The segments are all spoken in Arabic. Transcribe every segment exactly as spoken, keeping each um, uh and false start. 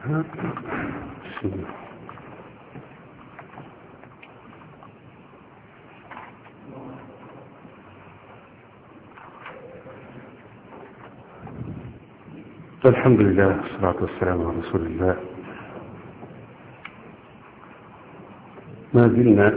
الحمد لله والصلاة والسلام على رسول الله. ما زلنا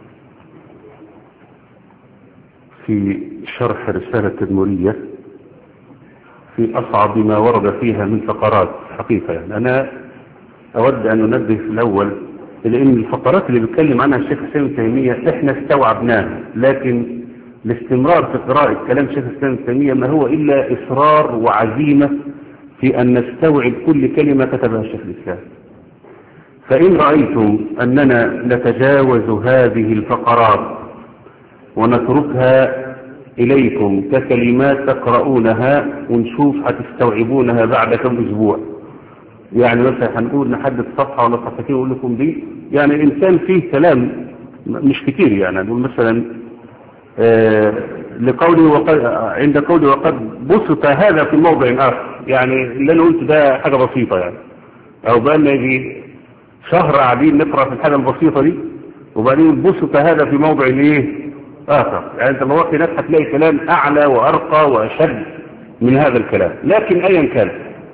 في شرح رسالة تدمرية في أصعب ما ورد فيها من فقرات حقيقة. يعني أنا أود أن ننبه في الأول إلى أن الفقرات اللي بيتكلم عنها الشيخ الإسلام ابن تيمية إحنا استوعبناها، لكن الاستمرار في قراءة كلام الشيخ الإسلام ابن تيمية ما هو إلا إصرار وعزيمة في أن نستوعب كل كلمة كتبها الشيخ الإسلام. فإن رأيتم أننا نتجاوز هذه الفقرات ونتركها إليكم ككلمات تقرؤونها ونشوف هتستوعبونها بعد كم أسبوع. يعني مثلا هنقول نحدد صفحة ولا صفحتين ونقول لكم دي، يعني الإنسان فيه كلام مش كتير. يعني نقول مثلا آه لقوله وقد عند قوله وقد بسط هذا في موضع آخر، يعني اللي أنا قلت ده حاجة بسيطة يعني، أو بقى نجي شهر قاعدين نقرأ في الحاجة البسيطة دي وبعدين بسط هذا في موضع ايه آخر. يعني انت لو وقت ناس هتلاقي كلام أعلى وأرقى وأشد من هذا الكلام. لكن أيا كان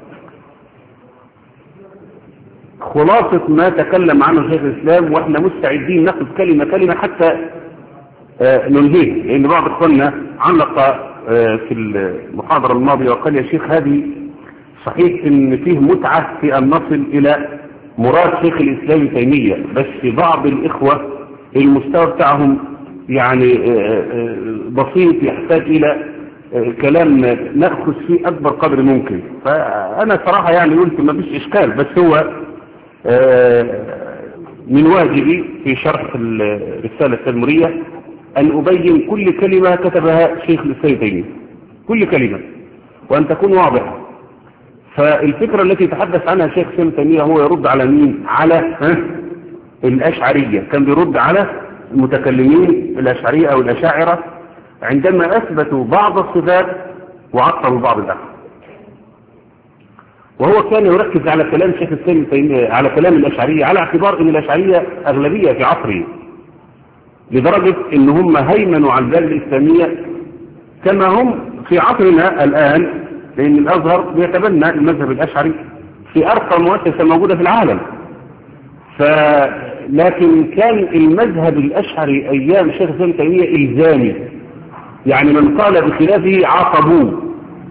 خلاصة ما تكلم عنه شيخ الإسلام، وإحنا مستعدين ناخذ كلمة كلمة حتى آه ننهيه، لأن بعض إخواننا علق آه في المحاضرة الماضية وقال يا شيخ هذه صحيح إن فيه متعة في أن نصل إلى مراد شيخ الإسلام ابن تيمية، بس بعض الإخوة المستوى بتاعهم يعني بسيط يحتاج إلى كلام نأخذ فيه أكبر قدر ممكن. فأنا صراحة يعني قلت ما فيش إشكال، بس هو من واجبي في شرح الرسالة التدمرية أن أبين كل كلمة كتبها شيخ الإسلام ابن تيمية، كل كلمة، وأن تكون واضحة. فالفكرة التي تحدث عنها الشيخ ابن تيمية هو يرد على مين؟ على الأشعرية. كان بيرد على المتكلمين الأشعرية أو الأشاعرة عندما أثبتوا بعض الصفات وعطلوا بعض الآخر. وهو كان يركز على كلام الشيخ ابن تيمية، على كلام الأشعرية، على اعتبار أن الأشعرية أغلبية في عصره، لدرجة أن هم هيمنوا على البلاد الإسلامية كما هم في عصرنا الآن، لأن الأزهر بيتبنى المذهب الأشعري في أرقى مؤسسة موجودة في العالم. ف لكن كان المذهب الأشعري أيام شيخ الإسلام ابن تيمية إلزامي، يعني من قال بخلافه عاقبوه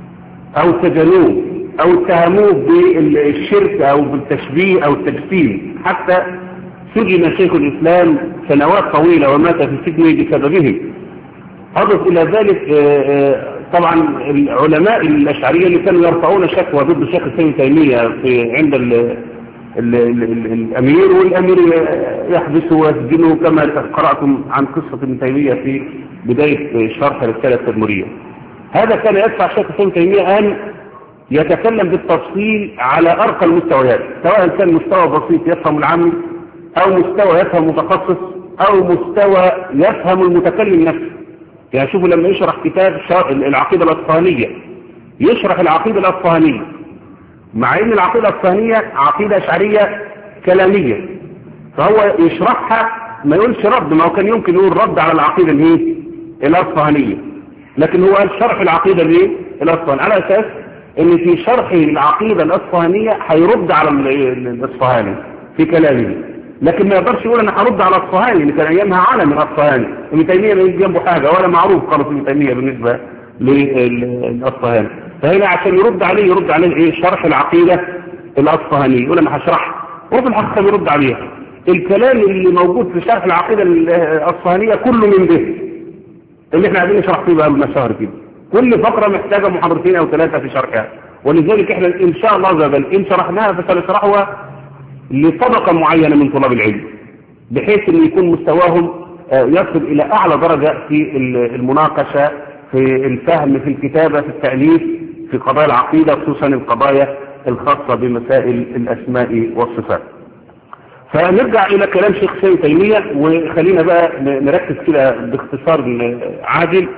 أو سجنوه أو اتهموه بالشرك أو بالتشبيه أو التجسيم، حتى سجن شيخ الإسلام سنوات طويلة ومات في سجنه بسببه. أضف إلى ذلك طبعا العلماء الأشعرية اللي كانوا يرفعون شكوى ضد شيخ الإسلام ابن تيمية في عند ال ال ال ال الأمير، والأمير يحبسه ويسجنه، كما قرأتم عن قصة ابن تيمية في بداية شرح الرسالة التدمرية. هذا كان يدفع شيخ الإسلام ابن تيمية أن يتكلم بالتفصيل على أرقى المستويات، سواء كان مستوى بسيط يفهم العام، أو مستوى يفهم متخصص، أو مستوى يفهم المتكلم نفسه. يعني شوفوا لما يشرح كتاب العقيدة الأصفهانية، يشرح العقيدة الأصفهانية مع ان العقيدة الأصفهانية عقيدة أشعرية كلامية، فهو يشرحها ما يقولش رد، ما هو كان يمكن يقول رد على العقيدة الايه الأصفهانية، لكن هو قال شرح العقيدة الايه الأصفهانية على أساس ان في شرح العقيدة الأصفهانية هيرد على الأصفهاني في كلامه، لكن ما يقدرش يقول انا هرد على الأصفهاني اللي كان ايامها عالم الأصفهاني. ابن تيمية ما يجي جنبه حاجة ولا معروف خالص ابن تيمية بالنسبة للأصفهاني، فهنا عشان يرد عليه يرد عليه ايه شرح العقيدة الأصفهانية، يقول انا هشرحها، وفي الحقيقة بيرد عليها. الكلام اللي موجود في شرح العقيدة الأصفهانية كله من ده اللي احنا عايزين نشرح فيه بقى بالمشاهر كده، كل فقرة محتاجة محاضرتين او ثلاثة في شرحها، ولذلك احنا ان شاء الله زبل ان شرحناها فسنشرحها لطبقة معينة من طلاب العلم، بحيث ان يكون مستواهم يصل الى اعلى درجة في المناقشة، في الفهم، في الكتابة، في التأليف، في قضايا العقيدة، خصوصا القضايا الخاصة بمسائل الأسماء والصفات. فنرجع إلى كلام شيخ الإسلام ابن تيمية، وخلينا بقى نركز كده باختصار عاجل.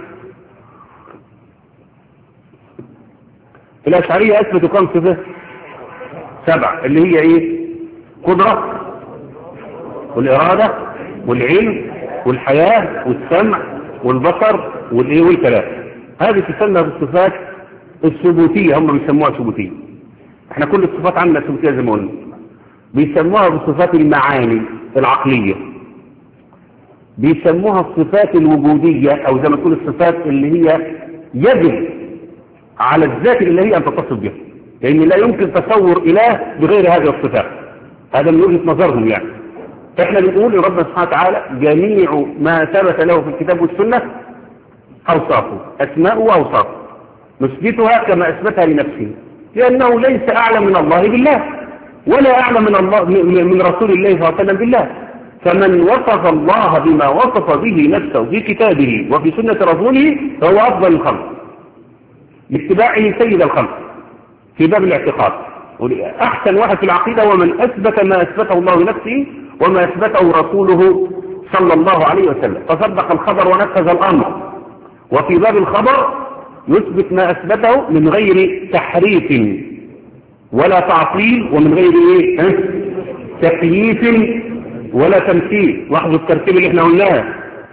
الأشعرية أثبتوا كم صفة؟ سبع اللي هي ايه؟ قدرة والإرادة والعلم والحياة والسمع والبصر والايه والكلام. هذه تسمى بالصفات الثبوتية، هم بيسموها ثبوتية. احنا كل الصفات عندنا ثبوتية زي ما قلنا. بيسموها بالصفات المعاني العقلية، بيسموها الصفات الوجودية او زي ما تقول الصفات اللي هي يجب على الذات الالهية ان تتصف بها، لان لا يمكن تصور اله بغير هذه الصفات. هذا من وجهة نظرهم يعني. فاحنا بنقول لربنا سبحانه وتعالى جميع ما ثبت له في الكتاب والسنة اوصافه، اسماءه واوصافه نثبتها كما اثبتها لنفسه، لانه ليس اعلم من الله بالله ولا اعلم من الله من رسول الله صلى الله عليه وسلم بالله. فمن وصف الله بما وصف به نفسه في كتابه وفي سنة رسوله فهو افضل الخلق باتباعه سيد الخلق في باب الاعتقاد. احسن واحد في العقيدة ومن اثبت ما اثبته الله لنفسه وما اثبته رسوله صلى الله عليه وسلم، فصدق الخبر ونفذ الامر. وفي باب الخبر يثبت ما اثبته من غير تحريف ولا تعطيل ومن غير ايه اه؟ تكييف ولا تمثيل. لاحظوا الترتيب اللي احنا قلناه،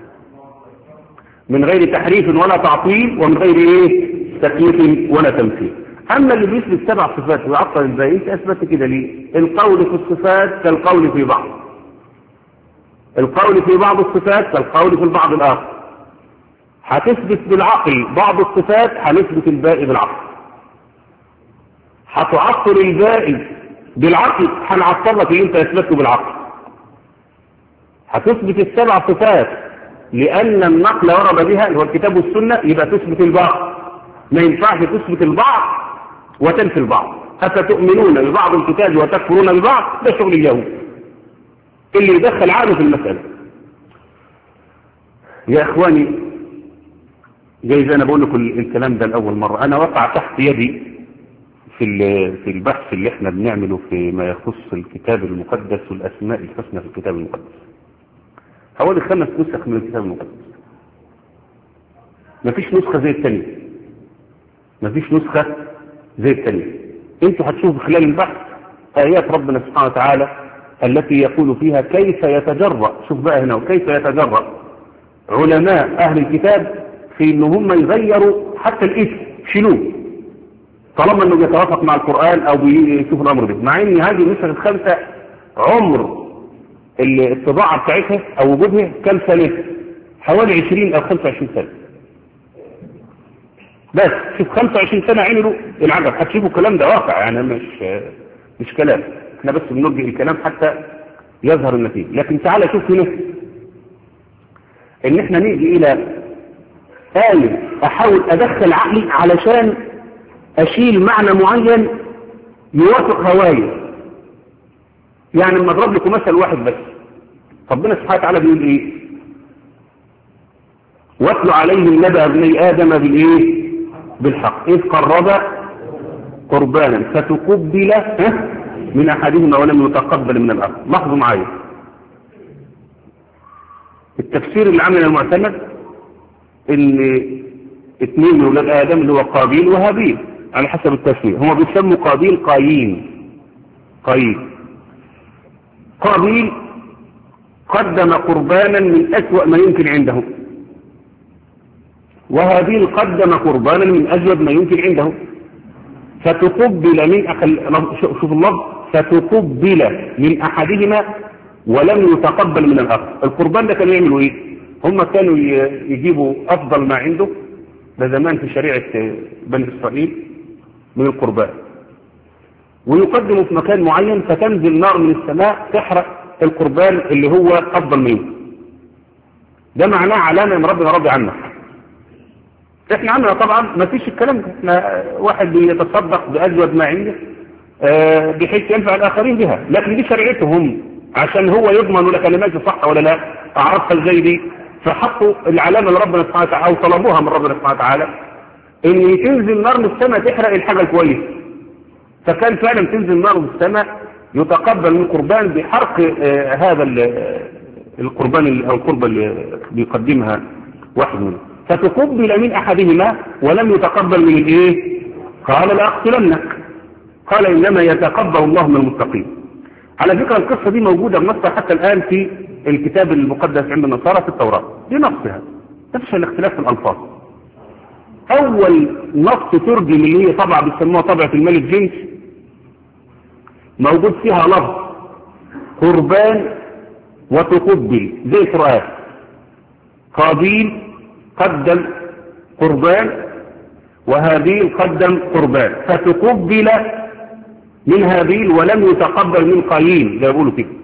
من غير تحريف ولا تعطيل ومن غير ايه تكييف ولا تمثيل. اما اللي بيثبت سبع صفات ويعطل الباقي اثبت كده ليه؟ القول في الصفات كالقول في بعض، القول في بعض الصفات كالقول في البعض الاخر. هتثبت بالعقل بعض الصفات هنثبت الباقي بالعقل، هتعطل الباقي بالعقل هنعطل لك اللي انت اثبته بالعقل. هتثبت السبع صفات لان النقل ورد بها اللي هو الكتاب والسنه، يبقى تثبت البعض. ما ينفعش تثبت البعض وتنفي البعض. افتؤمنون ببعض الكتاب وتكفرون ببعض، ده شغل اليهود اللي يدخل عقله في المساله. يا اخواني جايز انا بقول لكم الكلام ده لاول مره، انا وقع تحت يدي في في البحث اللي احنا بنعمله في ما يخص الكتاب المقدس والاسماء الحسنى في الكتاب المقدس حوالي خمس نسخ من الكتاب المقدس. مفيش نسخه زي الثانيه، مفيش نسخه زي الثانيه. انتوا هتشوفوا خلال البحث ايات ربنا سبحانه وتعالى التي يقول فيها كيف يتجرأ، شوف بقى هنا، وكيف يتجرأ علماء اهل الكتاب في ان هم يغيروا حتى الاسم، شيلوه طالما انه بيتوافق مع القرآن او بيشوف الامر ده، مع ان هذه النسخ الخمسة عمر الطباعة بتاعتها او وجودها كم سنة؟ حوالي عشرين او خمسة وعشرين سنة بس. شوف خمسة وعشرين سنة عملوا العجب. هتشوفوا الكلام ده واقع يعني، مش مش كلام، احنا بس بنوجه الكلام حتى يظهر النتيجة. لكن تعالى شوف هنا ان احنا نيجي الى آية احاول ادخل عقلي علشان اشيل معنى معين يوافق هوايا. يعني لما اضرب لكم مثل واحد بس، ربنا سبحانه وتعالى بيقول ايه؟ واتل عليهم نبأ ابني ادم بالايه؟ بالحق اذ قرب قربانا فتقبل من احدهما ولم يتقبل من الاخر. لاحظوا معايا التفسير اللي عمل المعتمد ان اثنين من اولاد ادم اللي هو قابيل وهابيل على حسب التفسير، هم بيسموا قابيل قايين. قايين قابيل قدم قربانا من أسوأ ما يمكن عنده، وهابيل قدم قربانا من أجود ما يمكن عنده. فتقبل من أخل... شوف اللفظ، فتقبل من أحدهما ولم يتقبل من الآخر. القربان ده كانوا يعملوا إيه؟ هم كانوا يجيبوا أفضل ما عنده، ده زمان في شريعة بني إسرائيل، من القربان، ويقدموا في مكان معين فتنزل نار من السماء تحرق القربان اللي هو أفضل منه. ده معناه علامة من ربنا راضي عنك. احنا عندنا طبعا ما فيش الكلام ده، احنا واحد بيتصدق بأجود ما عنده اه بحيث ينفع الآخرين بها، لكن دي شريعتهم عشان هو يضمن لك انا ماشي صح ولا لا، اعرفها ازاي دي؟ فحطوا العلامة اللي ربنا سبحانه وتعالى او طلبوها من ربنا سبحانه وتعالى ان تنزل نار من السماء تحرق الحاجة الكويسة. فكان فعلا تنزل نار من السماء يتقبل من القربان بحرق آه هذا القربان او القربة اللي بيقدمها واحد منهم. فتقبل من احدهما ولم يتقبل من الايه؟ قال لا اقتلنك. قال إنما يتقبل الله من المتقين. على فكرة القصة دي موجودة بنصها حتى الآن في الكتاب المقدس عند النصارى في التوراة، دي نصها نفس الاختلاف في الألفاظ. أول نص ترجم اللي هي طبعا بيسموها طبعة الملك جيمس موجود فيها لفظ قربان وتقبل زي القرآن. قابيل قدم قربان وهابيل قدم قربان، فتقبل من هابيل ولم يتقبل من قايين، ده يقولوا كده.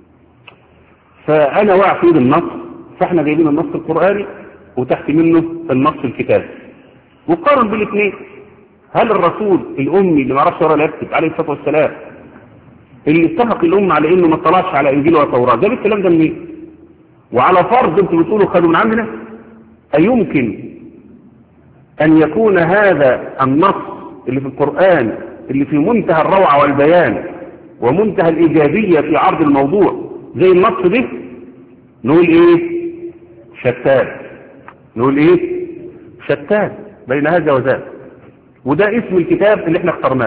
فأنا واقع في النص، فاحنا جايبين النص القرآني وتحت منه النص الكتابي وقارن بالاثنين. هل الرسول الأمي اللي ما عرفش يقرا ولا يكتب عليه الصلاة والسلام اللي اتفق الأمة على إنه ما اطلعش على إنجيل ولا توراة، جاب الكلام ده منين؟ وعلى فرض انتوا بتقولوا خدوا من عندنا، أيمكن أن يكون هذا النص اللي في القرآن اللي في منتهى الروعة والبيان ومنتهى الإيجابية في عرض الموضوع زي النص ده؟ نقول إيه؟ شتان. نقول إيه؟ شتان بين هذا وذاك. وده اسم الكتاب اللي احنا اخترناه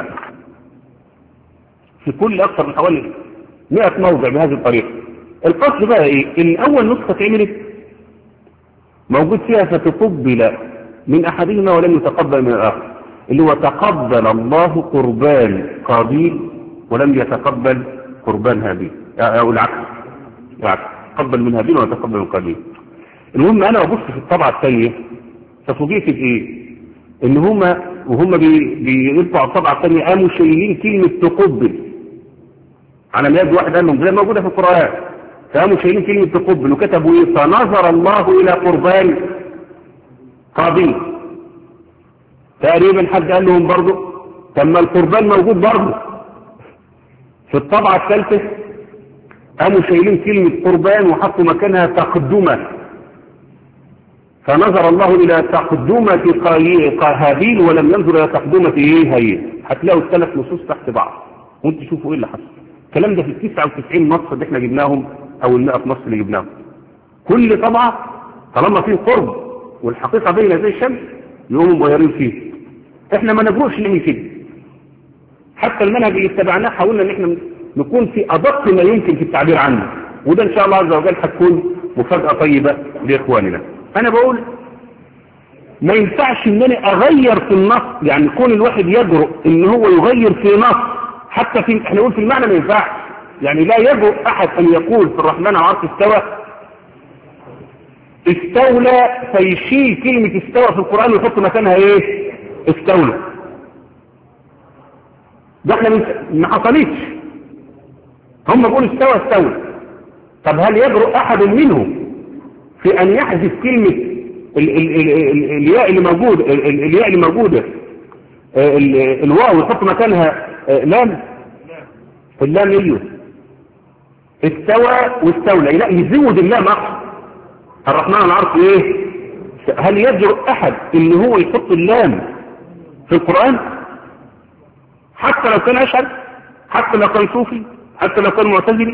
في كل أكثر من حوالي مئة موضع بهذه الطريقة. القصد بقى إيه؟ إن أول نسخة اتعملت موجود فيها فتقبل من أحدهما ولم يتقبل من الآخر، اللي هو تقبل الله قربان قابيل ولم يتقبل قربان هابيل، أو العكس، العكس تقبل من هابيل وتقبل من قابيل. المهم أنا أبص في الطبعة الثانية ففوجئت بإيه؟ إن هما وهما بيرفعوا الطبعة الثانية قاموا شايلين كلمة تقبل على مياد واحد قال لهم زي موجودة في القرآن، فقاموا شايلين كلمة تقبل وكتبوا إيه؟ فنظر الله إلى قربان قابيل. تقريبا حد قال لهم برضه طب ما القربان موجود برضه في الطبعة الثالثة، قاموا شايلين كلمة قربان وحطوا مكانها تقدمة، فنظر الله إلى تقدمة هابيل ولم ينظر إلى تقدمة إيه هي. هتلاقوا الثلاث نصوص تحت بعض وانتوا شوفوا إيه اللي حصل. الكلام ده في التسعة وتسعين نص اللي احنا جبناهم أو المئة نص اللي جبناهم. كل طبعة طالما فيه قرب والحقيقة بينها زي الشمس يقوموا مغيرين فيه. احنا ما نبروش نعمل كده، حتى المنهج اللي اتبعناه حاولنا ان احنا نكون في ادق ما يمكن في التعبير عنه، وده ان شاء الله عز وجل هتكون مفاجأة طيبة لاخواننا. انا بقول ما ينفعش ان انا اغير في النص، يعني كون الواحد يجرؤ ان هو يغير في نص حتى في احنا نقول في المعنى ما ينفعش، يعني لا يجرؤ احد ان يقول في الرحمن على العرش استوى استولى فيشيل كلمة استوى في القرآن ويحط مكانها ايه؟ استولى. ده احنا ما حصلتش، هم بيقولوا استوى استولى. طب هل يجرؤ احد منهم في ان يحذف كلمة ال ال ال ال الياء اللي موجودة الياء اللي موجودة الواو ويحط مكانها لام؟ اللام ايوه استوى واستولى، لا يزود اللام اقصى. الرحمن على العرش ايه؟ هل يجرؤ احد ان هو يحط اللام في القرآن حتى لو كان اشعري، حتى لو كان صوفي، حتى لو كان معتزلي؟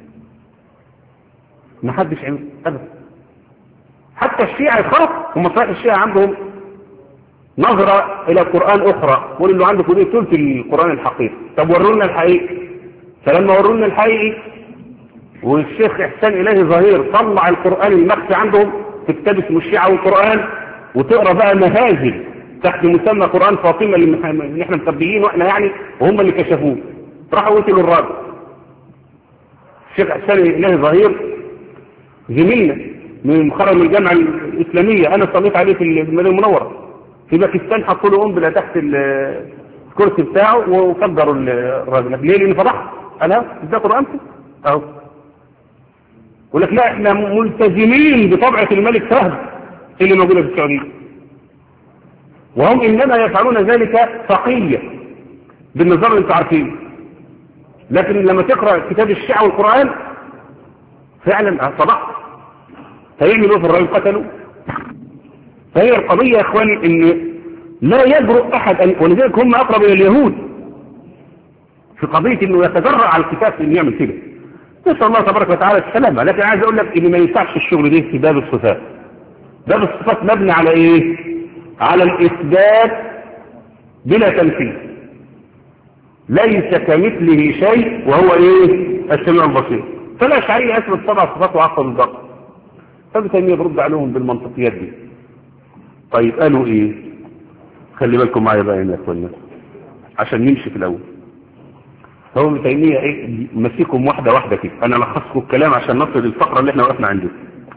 ما حدش عمل ابدا. حتى الشيعة يخاف، هم صحيح الشيعة عندهم نظرة الى القرآن اخرى، قول له عندكم ايه ثلث القرآن الحقيقي، طب ورونا الحقيقي. فلما ورونا الحقيقي والشيخ إحسان إلهي ظهير طلع القرآن المخفي عندهم في كتاب اسمه الشيعة والقرآن، وتقرأ بقى مهازل تحت مسمى قرآن فاطمة اللي احنا مخبيين واحنا يعني وهم اللي كشفوه، راحوا وصلوا الراجل. الشيخ إحسان إلهي ظهير زميلنا من مخرج الجامعة الإسلامية، أنا صليت عليه في المدينة المنورة في باكستان، حطوا له قنبلة تحت الكرسي بتاعه وفجروا الراجل. ليه؟ لأن فضحت أنا ده قرآنكم أهو. يقول لك لا احنا ملتزمين بطبعة الملك فهد اللي موجودة في السعودية، وهم انما يفعلون ذلك فقية بالنظام اللي انتوا عارفينه. لكن لما تقرأ كتاب الشيعة والقرآن فعلا صدقت. فيعملوا في الرجل قتلوا. فهي القضية يا اخواني ان لا يجرؤ احد أن، ولذلك هم اقرب الى اليهود في قضية انه يتجرأ على الكتاب انه يعمل كده. نسأل الله تبارك وتعالى السلامة. لكن عايز اقول لك ان ما ينفعش الشغل ده في باب الصفات. باب الصفات مبني على ايه؟ على الاثبات بلا تمثيل. ليس كمثله شيء وهو ايه السميع البصير. فالاشعريه اثبت سبع صفات وعقد الباقي. فابن تيميه برد عليهم بالمنطقيات دي. طيب قالوا ايه؟ خلي بالكم معايا بقى هنا يا اخوانا عشان نمشي في الاول. هو ابن تيميه ايه مسيكم واحده واحده كده، انا لخصكم الكلام عشان نصل للفقره اللي احنا وقفنا عندها.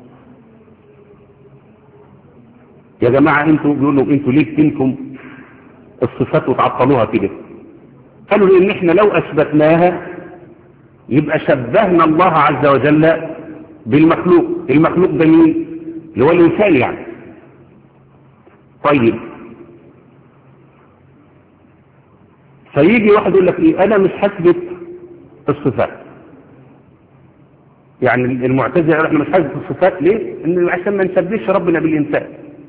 يا جماعه انتوا بيقولوا انتوا ليه بينكم الصفات وتعطلوها كده؟ قالوا لان احنا لو اثبتناها يبقى شبهنا الله عز وجل بالمخلوق. المخلوق ده مين؟ اللي هو الانسان يعني. طيب فيجي واحد يقول لك ايه انا مش هثبت الصفات. يعني المعتزله احنا مش هثبت الصفات ليه؟ ان عشان ما نشبهش ربنا بالانسان.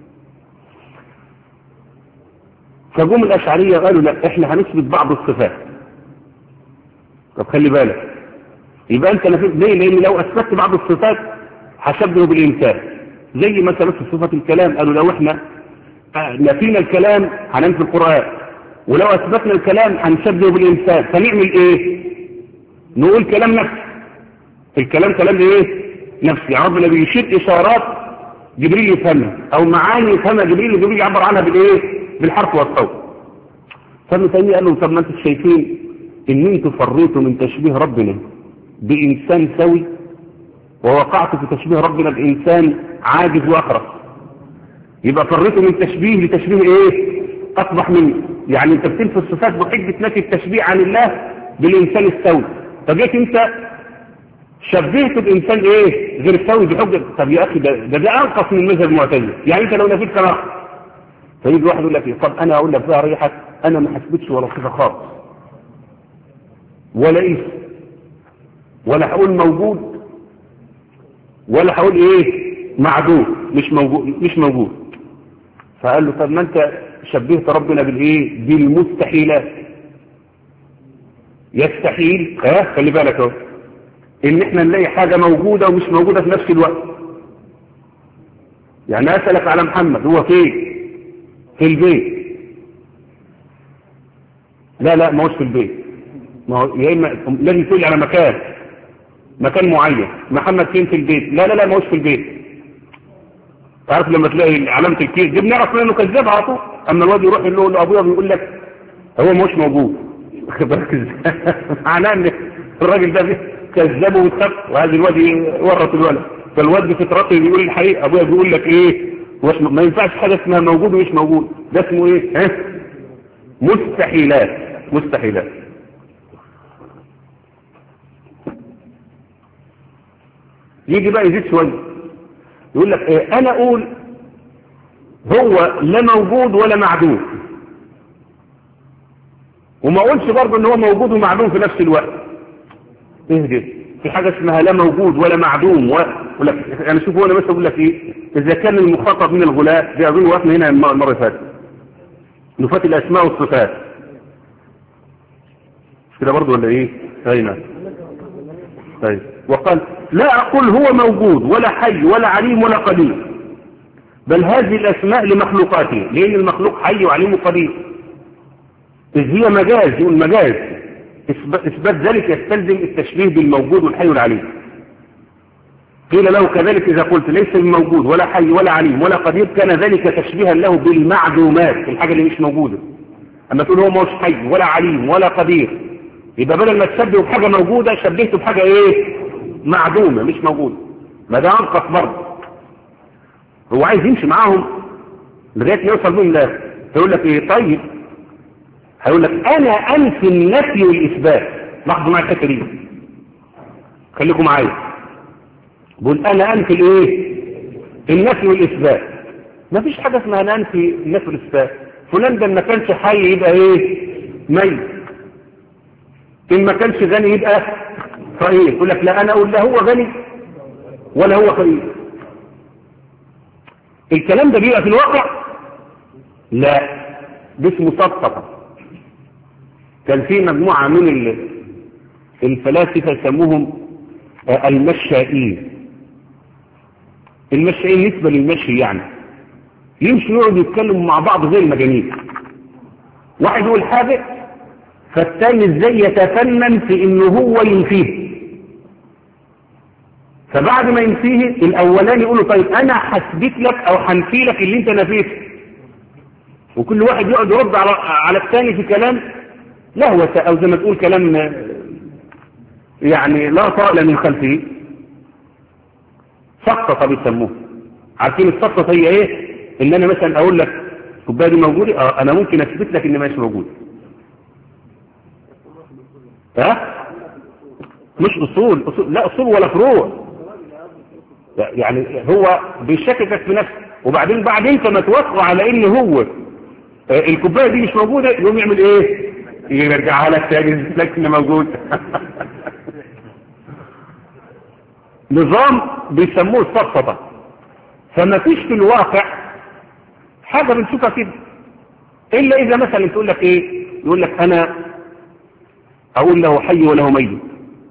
فجم الاشعريه قالوا لا احنا هنثبت بعض الصفات. طب خلي بالك يبقى انت نفيت ليه؟ لان لو اثبتت بعض الصفات هشبهه بالانسان. زي مثلا في صفه الكلام قالوا لو احنا نفينا الكلام هننفي القران، ولو اثبتنا الكلام هنشبهه بالانسان. فنعمل ايه؟ نقول كلام نفسي. الكلام كلام ايه؟ نفسي. ربنا بيشير اشارات جبريل يفهمها او معاني يفهمها جبريل وجبريل يعبر عنها بالايه؟ بالحرف والصوت. فابن تيميه قال لهم طب ما انتم شايفين ان انتم فريتوا من تشبيه ربنا بانسان سوي ووقعتوا في تشبيه ربنا بانسان عاجز واخرس. يبقى فريتوا من تشبيه لتشبيه ايه؟ اصبح منه. يعني انت بتنفي الصفات بحجه نفي التشبيه عن الله بالانسان السوي. فجيت انت شبهت بانسان ايه؟ غير السوي بحجه. طب يا اخي ده ده, ده انقص من مذهب المعتزله. يعني انت لو نفيت كلام فيجي واحد يقول لك ايه؟ طب انا اقول لك بقى ريحك انا ما حسبتش ولا صفه خالص ولا اسم ولا هقول موجود ولا هقول ايه؟ معدوم. مش موجود مش موجود. فقال له طب ما انت شبهت ربنا بالايه؟ بالمستحيلات. يستحيل ها خلي بالك اهو ان احنا نلاقي حاجه موجوده ومش موجوده في نفس الوقت. يعني اسالك على محمد هو فين؟ في البيت. لا لا ما هوش في البيت. ما هو يا اما لازم تقول على مكان مكان معين. محمد فين؟ في البيت. لا لا لا ما هوش في البيت. تعرف لما تلاقي علامه الكيس دي بنعرف انه كذاب على طول. اما الواد يروح يقول له ابويا بيقول لك هو ما هوش موجود. واخد بالك ازاي؟ معناه ان الراجل ده كذبه واتخف وهذا الواد ورط الولد. فالواد بفطرته بيقول الحقيقه ابويا بيقول لك ايه؟ ما ينفعش حاجه اسمها موجود ومش موجود. ده اسمه ايه؟ ها؟ مستحيلات. مستحيلات. يجي بقى يزيد شويه يقول لك ايه؟ انا اقول هو لا موجود ولا معدوم وما اقولش برضه ان هو موجود ومعدوم في نفس الوقت. ايه ده؟ في حاجه اسمها لا موجود ولا معدوم. ولا انا شوف انا بس اقول لك ايه؟ اذا كان المخاطب من الغلاة دي اظن وقفنا هنا المره اللي فاتت نفات الاسماء والصفات كده برضه ولا ايه؟ هنا طيب وقال لا اقول هو موجود ولا حي ولا عليم ولا قدير بل هذه الاسماء لمخلوقاته لان المخلوق حي وعليم وقدير اذ هي مجاز. يقول مجاز اثبات ذلك يستلزم التشبيه بالموجود والحي والعليم. قيل له كذلك اذا قلت ليس الموجود ولا حي ولا عليم ولا قدير كان ذلك تشبيها له بالمعدومات الحاجه اللي مش موجوده. اما تقول هو مش حي ولا عليم ولا قدير يبقى بدل ما تشبهه بحاجه موجوده شبهته بحاجه ايه؟ معدومه مش موجوده. ما ده انقص برضه. هو عايز يمشي معاهم لغايه ما يوصل بهم لا. يقول لك ايه؟ طيب هيقول لك انا انفي النفي والاثبات. لاحظوا معايا الحته دي خليكم معايا. بقول انا انفي الايه؟ النفي والاثبات. ما فيش حاجه اسمها انا انفي النفي والاثبات. فلان ده ما كانش حي يبقى ايه؟ ميت. ان ما كانش غني يبقى فقير. يقول لك لا انا اقول لا هو غني ولا هو فقير. الكلام ده بيبقى في الواقع؟ لا ده اسمه صفقه. كان في مجموعه من الفلاسفه يسموهم المشائين. المشائين نسبه للمشي يعني يمشوا يقعدوا يتكلموا مع بعض زي المجانين. واحد يقول حاجه فالتاني ازاي يتفنن في انه هو ينفيه. فبعد ما ينفيه الاولاني يقول له طيب انا هثبت لك او هنفي لك اللي انت نفيته، وكل واحد يقعد يرد على على الثاني في كلام لهوة او زي ما تقول كلام يعني لا طائل من خلفه. سقطة بيسموه. عارفين السقطة هي ايه؟ ان انا مثلا اقول لك الكوبايه دي موجوده، اه انا ممكن اثبت لك ان مش موجود. ها؟ مش اصول, أصول لا اصول ولا فروع، يعني هو بيشككك في نفسه، وبعدين بعد انت ما توافقوا على ان هو الكوبايه دي مش موجوده يقوم يعمل ايه؟ يرجعها لك تاني لك ان موجود. نظام بيسموه السقطة. فما فيش في الواقع حاجة بنشوفها كده إلا إذا مثلا تقول لك إيه، يقول لك أنا أقول له حي وله ميت،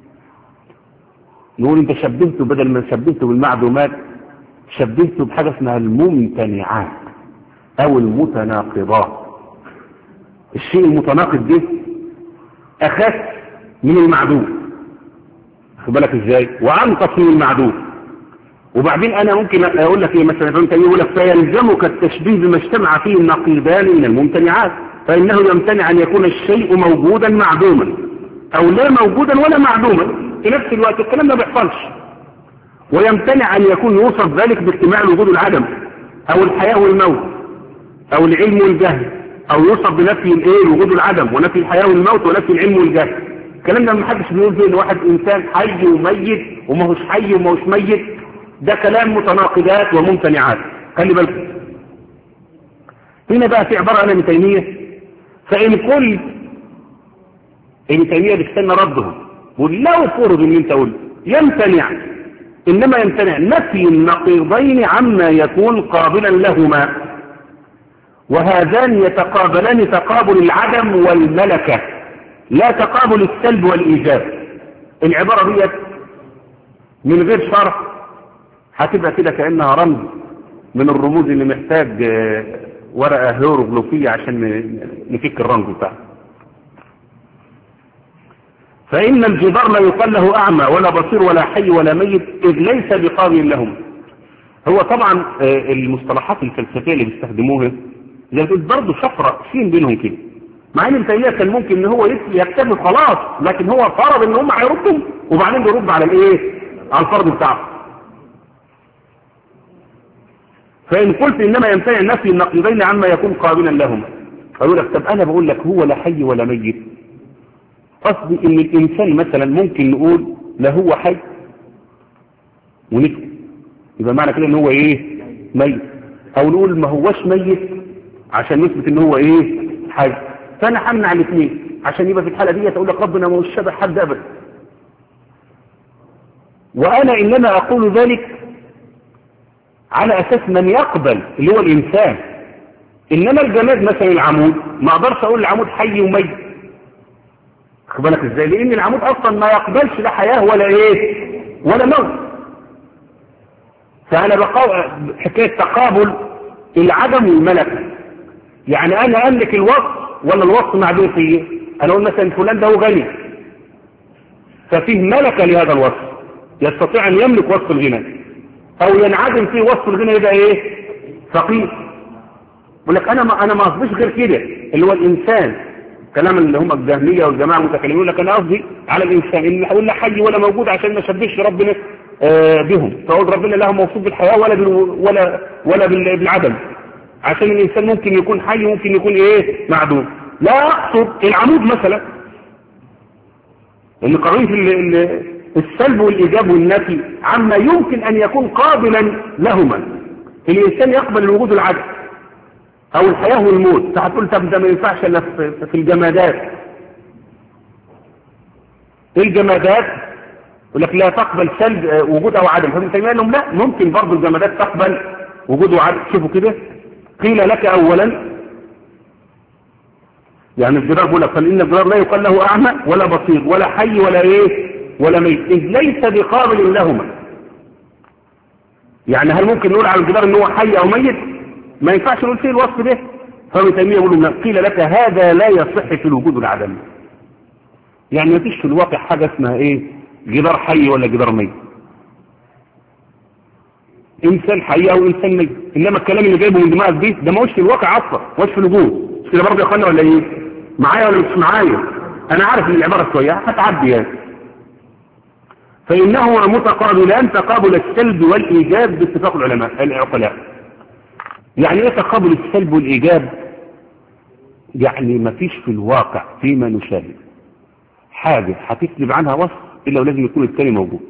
نقول أنت شبهته بدل ما شبهته بالمعدومات شبهته بحاجة اسمها الممتنعات أو المتناقضات. الشيء المتناقض ده أخف من المعدوم، خد بالك إزاي، وأنقص من المعدوم. وبعدين انا ممكن اقول لك ايه مثلا، فانت يقول لك فيلزمك التشبيه بما اجتمع فيه النقيضان من الممتنعات، فانه يمتنع ان يكون الشيء موجودا معدوما او لا موجودا ولا معدوما في نفس الوقت، الكلام ما بيحصلش. ويمتنع ان يكون يوصف ذلك باجتماع الوجود والعدم او الحياه والموت او العلم والجهل، او يوصف بنفي الايه الوجود والعدم ونفي الحياه والموت ونفي العلم والجهل. الكلام ده ما حدش بيقول فيه ان واحد انسان حي وميت وما هوش حي وما هوش ميت، ده كلام متناقضات وممتنعات. خلي بالكم هنا بقى في عبارة عن ابن تيمية. فإن كل ابن تيمية بيستنى رده، ولو فرض ان انت قلت يمتنع، انما يمتنع نفي النقيضين عما يكون قابلا لهما، وهذان يتقابلان تقابل العدم والملكة لا تقابل السلب والإيجاب. العبارة ديت من غير شرح هتبقى كده كأنها رمز من الرموز اللي محتاج ورقة هيروغليفية عشان نفك الرمز بتاعه. فإن الجدار لا يقال له أعمى ولا بصير ولا حي ولا ميت إذ ليس بقابل لهم. هو طبعا المصطلحات الفلسفية اللي بيستخدموها زي بتقول برضه شفرة سين بينهم كده، مع ان ابن تيمية كان ممكن ان هو يكتب خلاص، لكن هو فرض ان هم هيردوا وبعدين بيرد على الايه، على الفرض بتاعه. فإن قلت إنما يمتنع نفي النقيضين عما يكون قابلا لهما، قالوا لك طب أنا بقول لك هو لا حي ولا ميت، قصدي إن الإنسان مثلا ممكن نقول لا هو حي ونسكت يبقى معنى كده إن هو إيه ميت، أو نقول ما هوش ميت عشان نثبت إن هو إيه حي. فأنا همنع الاثنين عشان يبقى في الحالة دي تقول لك ربنا ما هوش شبه حد أبدا. وأنا إنما أقول ذلك على أساس من يقبل اللي هو الإنسان. إنما الجماد مثلا العمود ما أقدرش أقول العمود حي وميت، خد بالك إزاي، لأن العمود أصلا ما يقبلش لا حياة ولا إيه ولا موت. فأنا بقى حكاية تقابل العدم والملكة، يعني أنا أملك الوصف ولا الوصف معدوم فيه. أنا أقول مثلا فلان ده هو غني، ففيه ملكة لهذا الوصف، يستطيع أن يملك وصف الغنى، او ينعدم فيه وصف الغنى يبقى ايه فقير. يقول لك انا ما انا ما قصديش غير كده اللي هو الانسان، كلام اللي هم الجهميه والجماعه المتكلمين يقول لك انا قصدي على الانسان ان اقول لا حي ولا موجود عشان ما اشبهش ربنا آه بهم، فاقول ربنا لا موصوف بالحياه ولا بال ولا ولا بالعدم، عشان الانسان ممكن يكون حي وممكن يكون ايه معدوم. لا اقصد العمود مثلا، ان قضيه السلب والإيجاب والنفي عما يمكن أن يكون قابلا لهما. الإنسان يقبل الوجود والعدم أو الحياة والموت، فهتقول طب ده ما ينفعش إلا في الجمادات. الجمادات يقول لك لا تقبل سلب وجود أو عدم، فابن تيمية لهم لا ممكن برضه الجمادات تقبل وجود وعدم. شوفوا كده، قيل لك أولا يعني الجدار بيقول لك فإن الجدار لا يقال له أعمى ولا بصير ولا حي ولا إيه ولا ميت إذ ليس بقابل لهما. يعني هل ممكن نقول على الجدار ان هو حي او ميت؟ ما ينفعش نقول فيه الوصف ده. فابن تيمية يقول لنا قيل لك هذا لا يصح في الوجود والعدم. يعني ما فيش في الواقع حاجة اسمها ايه جدار حي ولا جدار ميت، انسان حي او انسان ميت. انما الكلام اللي جايبه من دماغ البيت ده ما هوش في الواقع اصلا، ما هوش في الوجود. مش كده برضه يا اخوانا ولا ايه؟ معايا ولا مش معايا؟ انا عارف ان العبارة شوية هتعدي يعني. فانهما متقابلان تقابل السلب والايجاب باتفاق العلماء العقلاء. يعني ايه تقابل السلب والايجاب؟ يعني ما فيش في الواقع فيما نشاهد حاجة هتسلب عنها وصف الا ولازم يكون الثاني موجود.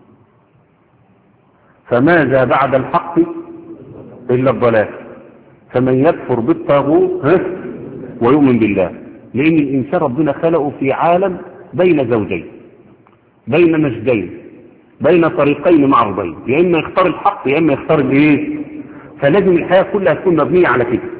فماذا بعد الحق الا الضلال، فمن يكفر بالطاغوت ويؤمن بالله. لان الانسان ربنا خلقه في عالم بين زوجين، بين مجدين، بين طريقين معروضين، يا اما يختار الحق يا اما يختار الايه. فلازم الحياة كلها تكون مبنية على كده،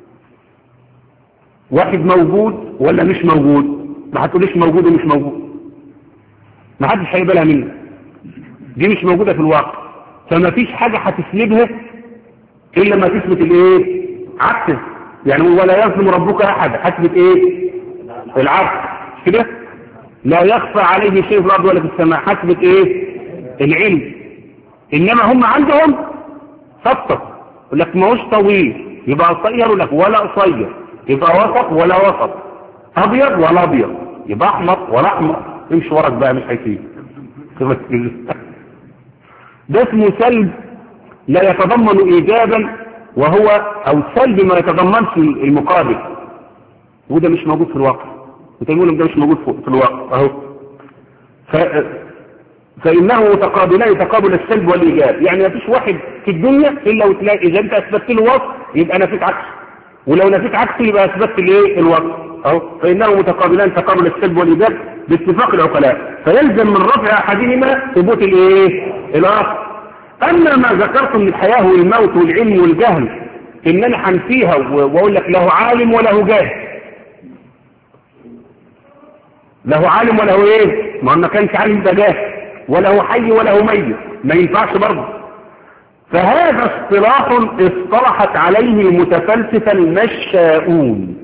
واحد موجود ولا مش موجود. ما هتقوليش موجود ومش موجود، ما حدش هيقبلها منك، دي مش موجودة في الواقع. فما فيش حاجة هتسلبها الا ما تثبت الايه عكسه. يعني ولا يظلم ربك احد، هتثبت ايه العكس كده. لا يخفى عليه شيء في الارض ولا في السماء، هتثبت ايه العلم. انما هم عندهم خطط، يقول لك ما هوش طويل يبقى قصير، يقول لك ولا قصير يبقى وسط ولا وسط، ابيض ولا ابيض يبقى احمر ولا احمر. امشي وراك بقى مش هيفيد. ده اسمه سلب لا يتضمن ايجابا، وهو او سلب ما يتضمنش المقابل، وده مش موجود في الواقع. وتقول ده مش موجود في الواقع اهو. ف... فانه متقابلان تقابل السلب والايجاب. يعني ما فيش واحد في الدنيا الا وتلاقي اذا انت اثبتت له وصف يبقى نفيت عكسه، ولو نفيت عكسه يبقى اثبتت الايه الوصف اهو. فانه متقابلان تقابل السلب والايجاب باتفاق العقلاء، فيلزم من رفع احدهما ثبوت الايه الاخر. اما ما ذكرت من الحياه والموت والعلم والجهل انني حنفيها واقول لك له عالم وله جاهل، له عالم وله ايه، ما ما كانش عالم ده جاهل، وله حي وله ميت، ما ينفعش برضه. فهذا اصطلاح اصطلحت عليه المتفلسفه المشاؤون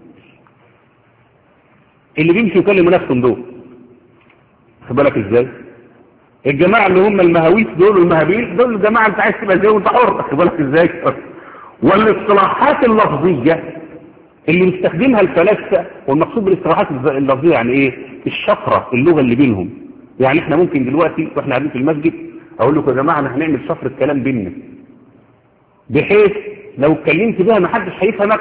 اللي بيمشوا يكلموا نفسهم دول. خد بالك ازاي؟ الجماعه اللي هم المهاويس دول والمهابيل دول الجماعه انت عايز تبقى زيهم انت حر. خد بالك ازاي؟ والاصطلاحات اللفظيه اللي بيستخدمها الفلاسفه، والمقصود بالاصطلاحات اللفظيه يعني ايه؟ الشفره اللغه اللي بينهم. يعني احنا ممكن دلوقتي واحنا قاعدين في المسجد اقول لكم يا جماعه احنا هنعمل شفره كلام بيننا، بحيث لو اتكلمت بها ما حدش هيفهمك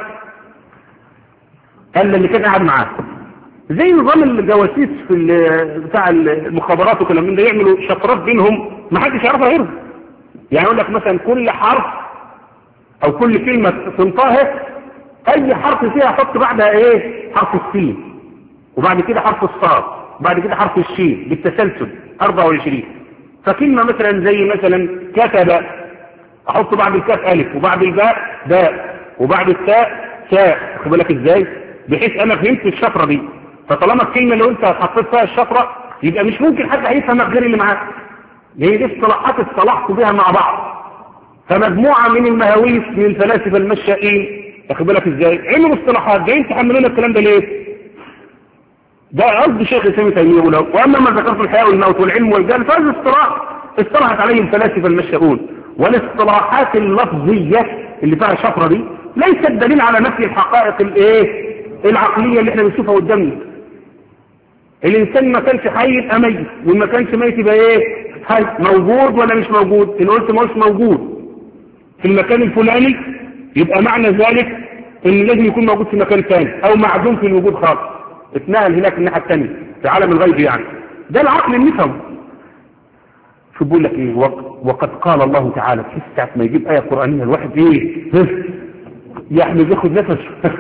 الا اللي كان قاعد معاك. زي نظام الجواسيس في بتاع المخابرات وكلام من ده، يعملوا شفرات بينهم ما حدش يعرفها غيرهم. يعني يقول لك مثلا كل حرف او كل كلمه تنطقها اي حرف فيها حط بعدها ايه حرف السين، وبعد كده حرف الصاد، وبعد كده حرف الشين بالتسلسل أربعة وعشرين. فكلمه مثلا زي مثلا كتب احط بعد الكاف الف، وبعد الباء باء، وبعد التاء تاء. خد بالك ازاي؟ بحيث انا فهمت الشفره دي. فطالما الكلمه اللي انت حطيت فيها الشفره يبقى مش ممكن حد هيفهمك غير اللي معاك. هي دي اصطلاحات اصطلحتوا بها مع بعض. فمجموعه من المهاويس من الفلاسفه المشائين، واخد بالك ازاي؟ علموا اصطلاحات جايين تحملونا الكلام ده ليه؟ ده قصد شيخ الاسلام تيميه. واما ما ذكرت الحياه والموت والعلم والجهل فهذا اصطلاح اصطلحت عليه الفلاسفه المشائون. والاصطلاحات اللفظيه اللي فيها شفره دي ليست دليل على نفي الحقائق الايه العقليه اللي احنا بنشوفها قدامنا. الانسان ما كانش حي يبقى ميت، وما كانش ميت يبقى ايه حي. موجود ولا مش موجود؟ ان قلت ما هوش موجود في المكان الفلاني يبقى معنى ذلك ان لازم يكون موجود في مكان ثاني، او معدوم في الوجود خالص، اتنقل هناك الناحيه الثانيه في عالم الغيب. يعني ده العقل اللي نفهم. شو بقول لك ايه؟ وقد قال الله تعالى، تحس ساعه ما يجيب ايه قرانيه الواحد ايه يعني بياخد نفس.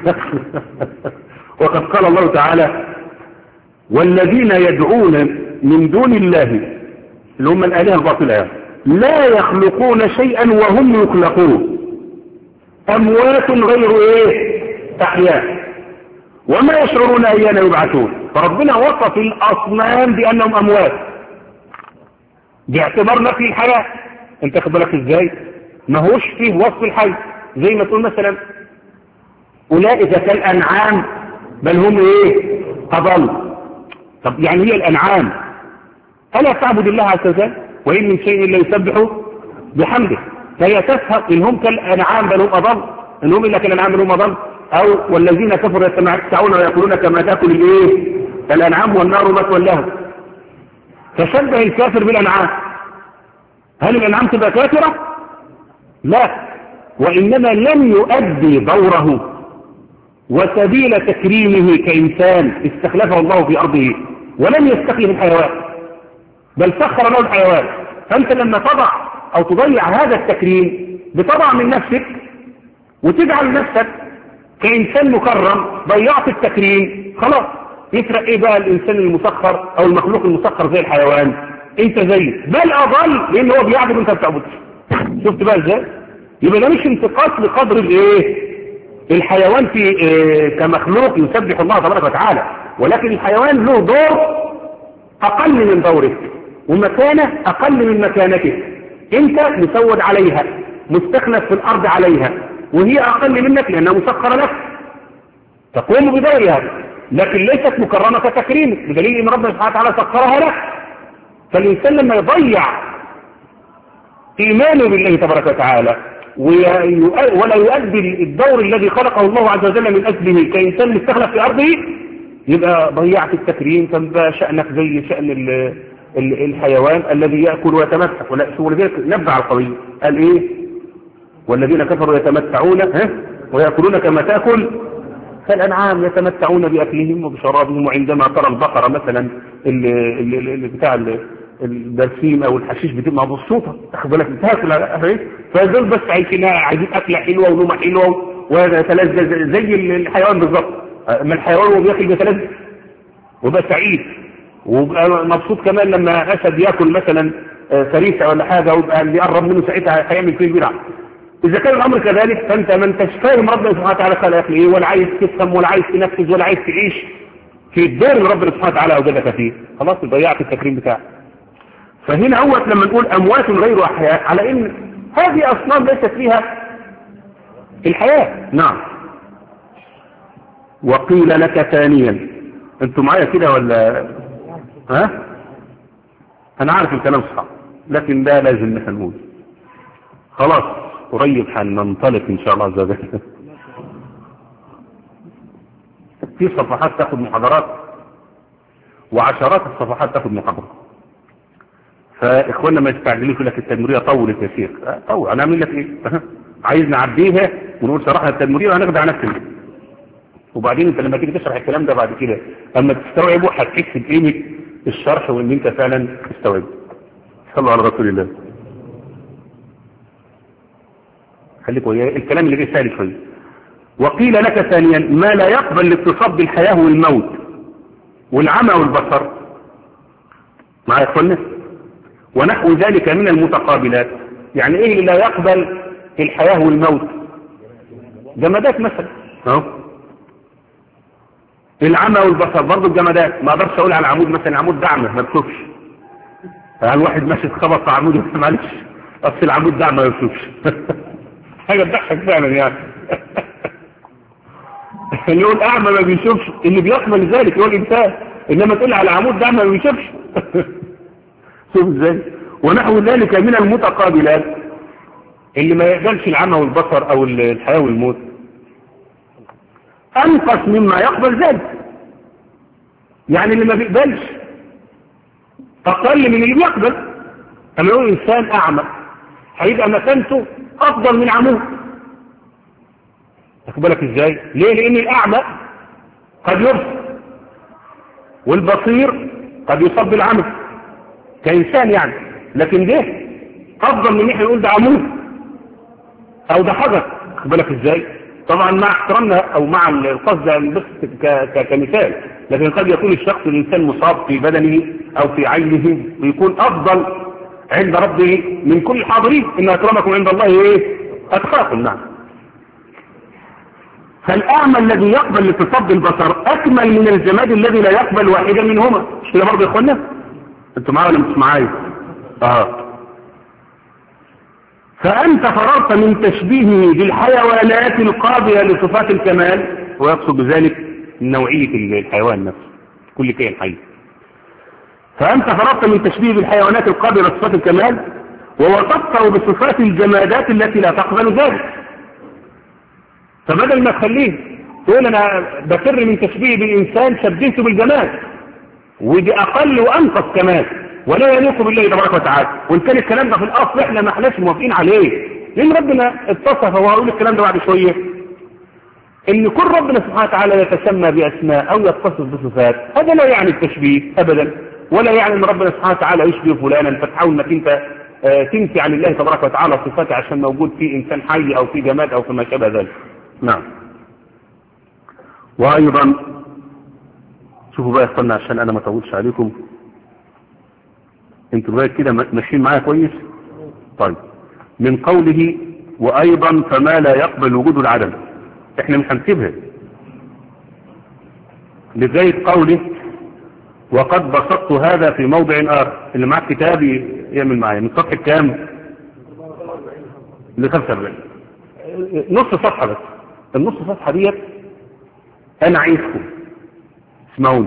وقد قال الله تعالى والذين يدعون من دون الله اللي هم الآلهة الباطلة لا يخلقون شيئا وهم يخلقون، أموات غير ايه أحياء وما يشعرون أيان يبعثون. فربنا وصف الأصنام بأنهم أموات باعتبار نفي الحياة. انت خد بالك ازاي؟ ما هوش فيه وصف الحي. زي ما تقول مثلا أولئك كالأنعام بل هم ايه أضل. طب يعني هي الأنعام ألا تعبد الله عز وجل وإن من شيء إلا يسبح بحمده، فهي تفهم إن هم كالأنعام بل هم أضل، إن هم إلا كالأنعام بل هم أضل، أو والذين كفروا يتمتعون ويأكلون كما تأكل الإيه الأنعام والنار مثوى لهم. فشبه الكافر بالأنعام. هل الأنعام تبقى كافرة؟ لا، وإنما لم يؤدي دوره وسبيل تكريمه كإنسان استخلفه الله في أرضه، ولم يستخلف الحيوان بل سخر له الحيوان. فأنت لما تضع أو تضيع هذا التكريم بتضع من نفسك وتجعل نفسك كإنسان مكرم، ضيعت التكريم خلاص. يفرق إيه بقى الإنسان المسخر أو المخلوق المسخر زي الحيوان؟ أنت زيه بل أضل، لأن هو بيعبد وأنت بتعبدش. شفت بقى إزاي؟ يبقى ده مش انتقاص لقدر الإيه الحيوان في إيه كمخلوق يسبح الله تبارك وتعالى، ولكن الحيوان له دور أقل من دورك ومكانة أقل من مكانتك. أنت مسود عليها، مستخلف في الأرض عليها، وهي أقل منك لأنها مسخرة لك، تقوم بدورها، لكن ليست مكرمة كتكريمك، بدليل أن ربنا سبحانه وتعالى سخرها لك. فالإنسان لما يضيع إيمانه بالله تبارك وتعالى ولا يؤدي الدور الذي خلقه الله عز وجل من أجله كإنسان مستخلف في أرضه، يبقى ضيعت التكريم، فبقى شأنك زي شأن ال ال الحيوان الذي يأكل ويتمتع. ولذلك نبع على القضية قال إيه والذين كفروا يتمتعون ها ويأكلون كما تأكل فالأنعام، يتمتعون بأكلهم وبشرابهم. وعندما ترى البقرة مثلا اللي بتاع البرسيم أو الحشيش بتبقى مبسوطة، تاخد بالك بتاكل فدول بس عايزين عايزين أكلة حلوة ونومة حلوة وتلذذ زي الحيوان بالظبط. ما الحيوان وهو بياكل بيتلذذ وبقى سعيد وبقى مبسوط كمان لما أسد ياكل مثلا فريسة ولا حاجة، ويبقى اللي يقرب منه ساعتها هيعمل فيه البدع. إذا كان الأمر كذلك فأنت ما انتش فاهم ربنا سبحانه وتعالى خلقك إيه، ولا عايز تفهم ولا عايز تنفذ ولا عايز تعيش في الدور اللي ربنا سبحانه وتعالى أوجدك فيه، خلاص ضيعت التكريم بتاعك. فهنا أول لما نقول أموات غير أحياء على إن هذه أصنام ليست فيها الحياة. نعم. وقيل لك ثانيا، أنتم معايا كده ولا ها؟ أنا عارف الكلام صح لكن ده لازم نحن نقول خلاص قريب هننطلق إن شاء الله عز وجل. في صفحات تاخد محاضرات وعشرات الصفحات تاخد محاضرات، فإخواننا ما يستعجلوش لك التدميرية طولت يا شيخ. طول أنا أعمل لك إيه؟ عايز نعديها ونقول شرحنا التدميرية وهنخدع نفسنا، وبعدين أنت لما تيجي تشرح الكلام ده بعد كده أما تستوعبه هتحس بقيمة الشرح وإن أنت فعلا تستوعبه. صلوا على رسول الله. خليك وياي الكلام اللي جاي سهل شويه. وقيل لك ثانيا ما لا يقبل الاتصاب بالحياة والموت والعمى والبصر مع إخواننا ونحو ذلك من المتقابلات. يعني ايه اللي لا يقبل الحياة والموت؟ جمادات مثلا اهو، العمى والبصر برضه الجمادات. ما اقدرش اقول على عمود مثلا عمود دعمه ما بشوفش، يعني الواحد ماشي اتخبط في عمود معلش اصل العمود دعمه ما بشوفش. حاجه تضحك فعلا يعني. اللي يقول اعمى ما بيشوفش اللي بيقبل ذلك هو الانسان، انما تقول على عمود دعمه ما بيشوفش. شوف ازاي. ونحو ذلك من المتقابلات اللي ما يقبلش العمى والبصر او الحياة والموت انقص مما يقبل ذلك. يعني اللي ما بيقبلش اقل من اللي بيقبل. اما يقول انسان اعمى هيبقى مكانته افضل من عمود. تقبلك ازاي؟ ليه؟ لان الاعمى قد يبصر والبصير قد يصاب بالعمى كإنسان يعني، لكن ده أفضل من احنا نقول ده عمود أو ده حجر. بالك إزاي؟ طبعا مع احترامنا أو مع القصد بس كمثال، لكن قد يكون الشخص الإنسان مصاب في بدنه أو في عينه ويكون أفضل عند ربه من كل الحاضرين. إن أكرمكم عند الله إيه؟ أتقاكم. نعم. فالأعمى الذي يقبل الاتصاب بالبصر أكمل من الجماد الذي لا يقبل واحدا منهما. مش كده برضه يا إخوانا؟ انتوا معايا ولا مش معايا؟ اه. فانت فررت من تشبيهه بالحيوانات القابله لصفات الكمال، ويقصد بذلك نوعيه الحيوان نفسه كل كائن حي. فأنت فرطت من تشبيه بالحيوانات القابلة صفات الكمال ووصفته بصفات الجمادات التي لا تقبل ذلك. فبدل ما تخليه تقول أنا بفر من تشبيه بالإنسان شبهته بالجماد، ودي أقل وأنقص كمان ولا يليق بالله تبارك وتعالى. وإن كان الكلام ده في الأصل إحنا ما احناش موافقين عليه، لأن ربنا اتصف، وهقول الكلام ده بعد شوية، إن كل ربنا سبحانه وتعالى يتسمى بأسماء أو يتصف بصفات، هذا لا يعني التشبيه أبدا، ولا يعني أن ربنا سبحانه وتعالى يشبه فلانا فتحاول أنك أنت تنفي عن الله تبارك وتعالى صفاته عشان موجود في إنسان حي أو في جماد أو فيما شابه ذلك. نعم. وأيضا شوفوا بقى استنى عشان أنا ما أطولش عليكم، انتوا بقى كده ماشيين معايا كويس؟ طيب، من قوله وأيضا فما لا يقبل وجود العدم، احنا مش هنسيبها لغاية قوله وقد بسطت هذا في موضع آخر. اللي معاه كتاب يعمل معايا من صفحة كام؟ ل خمسة وأربعين، نص صفحة بس. النص صفحة ديت أنا عايزكم اسمعوني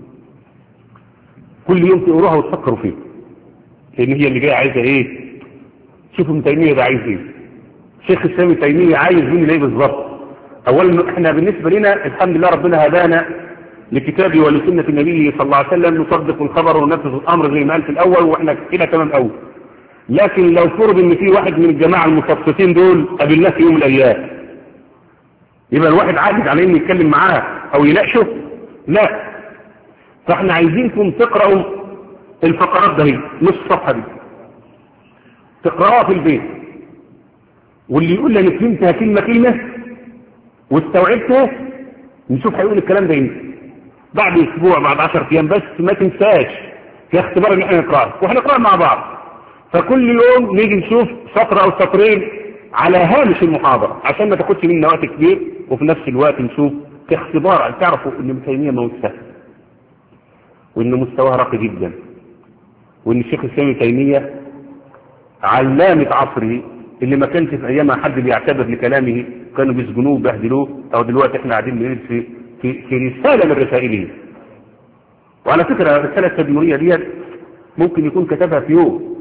كل يوم تقروها وتفكروا فيها، لأن هي اللي جاية عايزة إيه. شوفوا ابن تيمية ده عايز إيه، شيخ الإسلام ابن تيمية عايز مين إيه بالظبط. أولا إحنا بالنسبة لنا الحمد لله ربنا هدانا لكتابه ولسنة النبي صلى الله عليه وسلم، نصدق الخبر وننفذ الأمر زي ما قال في الأول، وإحنا كده تمام أول. لكن لو فرض إن في واحد من الجماعة المصفصين دول قابلناه في يوم من الأيام، يبقى الواحد عاجز عليه إنه يتكلم معاه أو يناقشه؟ لا. فإحنا عايزينكم تقرأوا الفقرات ده، هي نص صفحة دي تقرأها في البيت، واللي يقول لي فهمتها كلمة كلمة واستوعبتها نشوف هيقول الكلام ده امتى، بعد اسبوع بعد عشر ايام. بس ما تنساش في اختبار ان احنا نقراه، وهنقراه مع بعض. فكل يوم نيجي نشوف سطر او سطرين على هامش المحاضرة عشان ما تاخدش منا وقت كبير، وفي نفس الوقت نشوف كاختبار تعرفوا ان ابن تيمية ما هو سهل، وان مستواه راقي جدا، وان الشيخ الاسلام ابن تيمية علامة عصره اللي ما كانش في ايامها حد بيعتبر لكلامه كانوا بيسجنوه وبهدلوه، او دلوقتي احنا قاعدين بندرس في في في رسالة من رسائله. وعلى فكرة الرسالة التدمرية ديت ممكن يكون كتبها في يوم،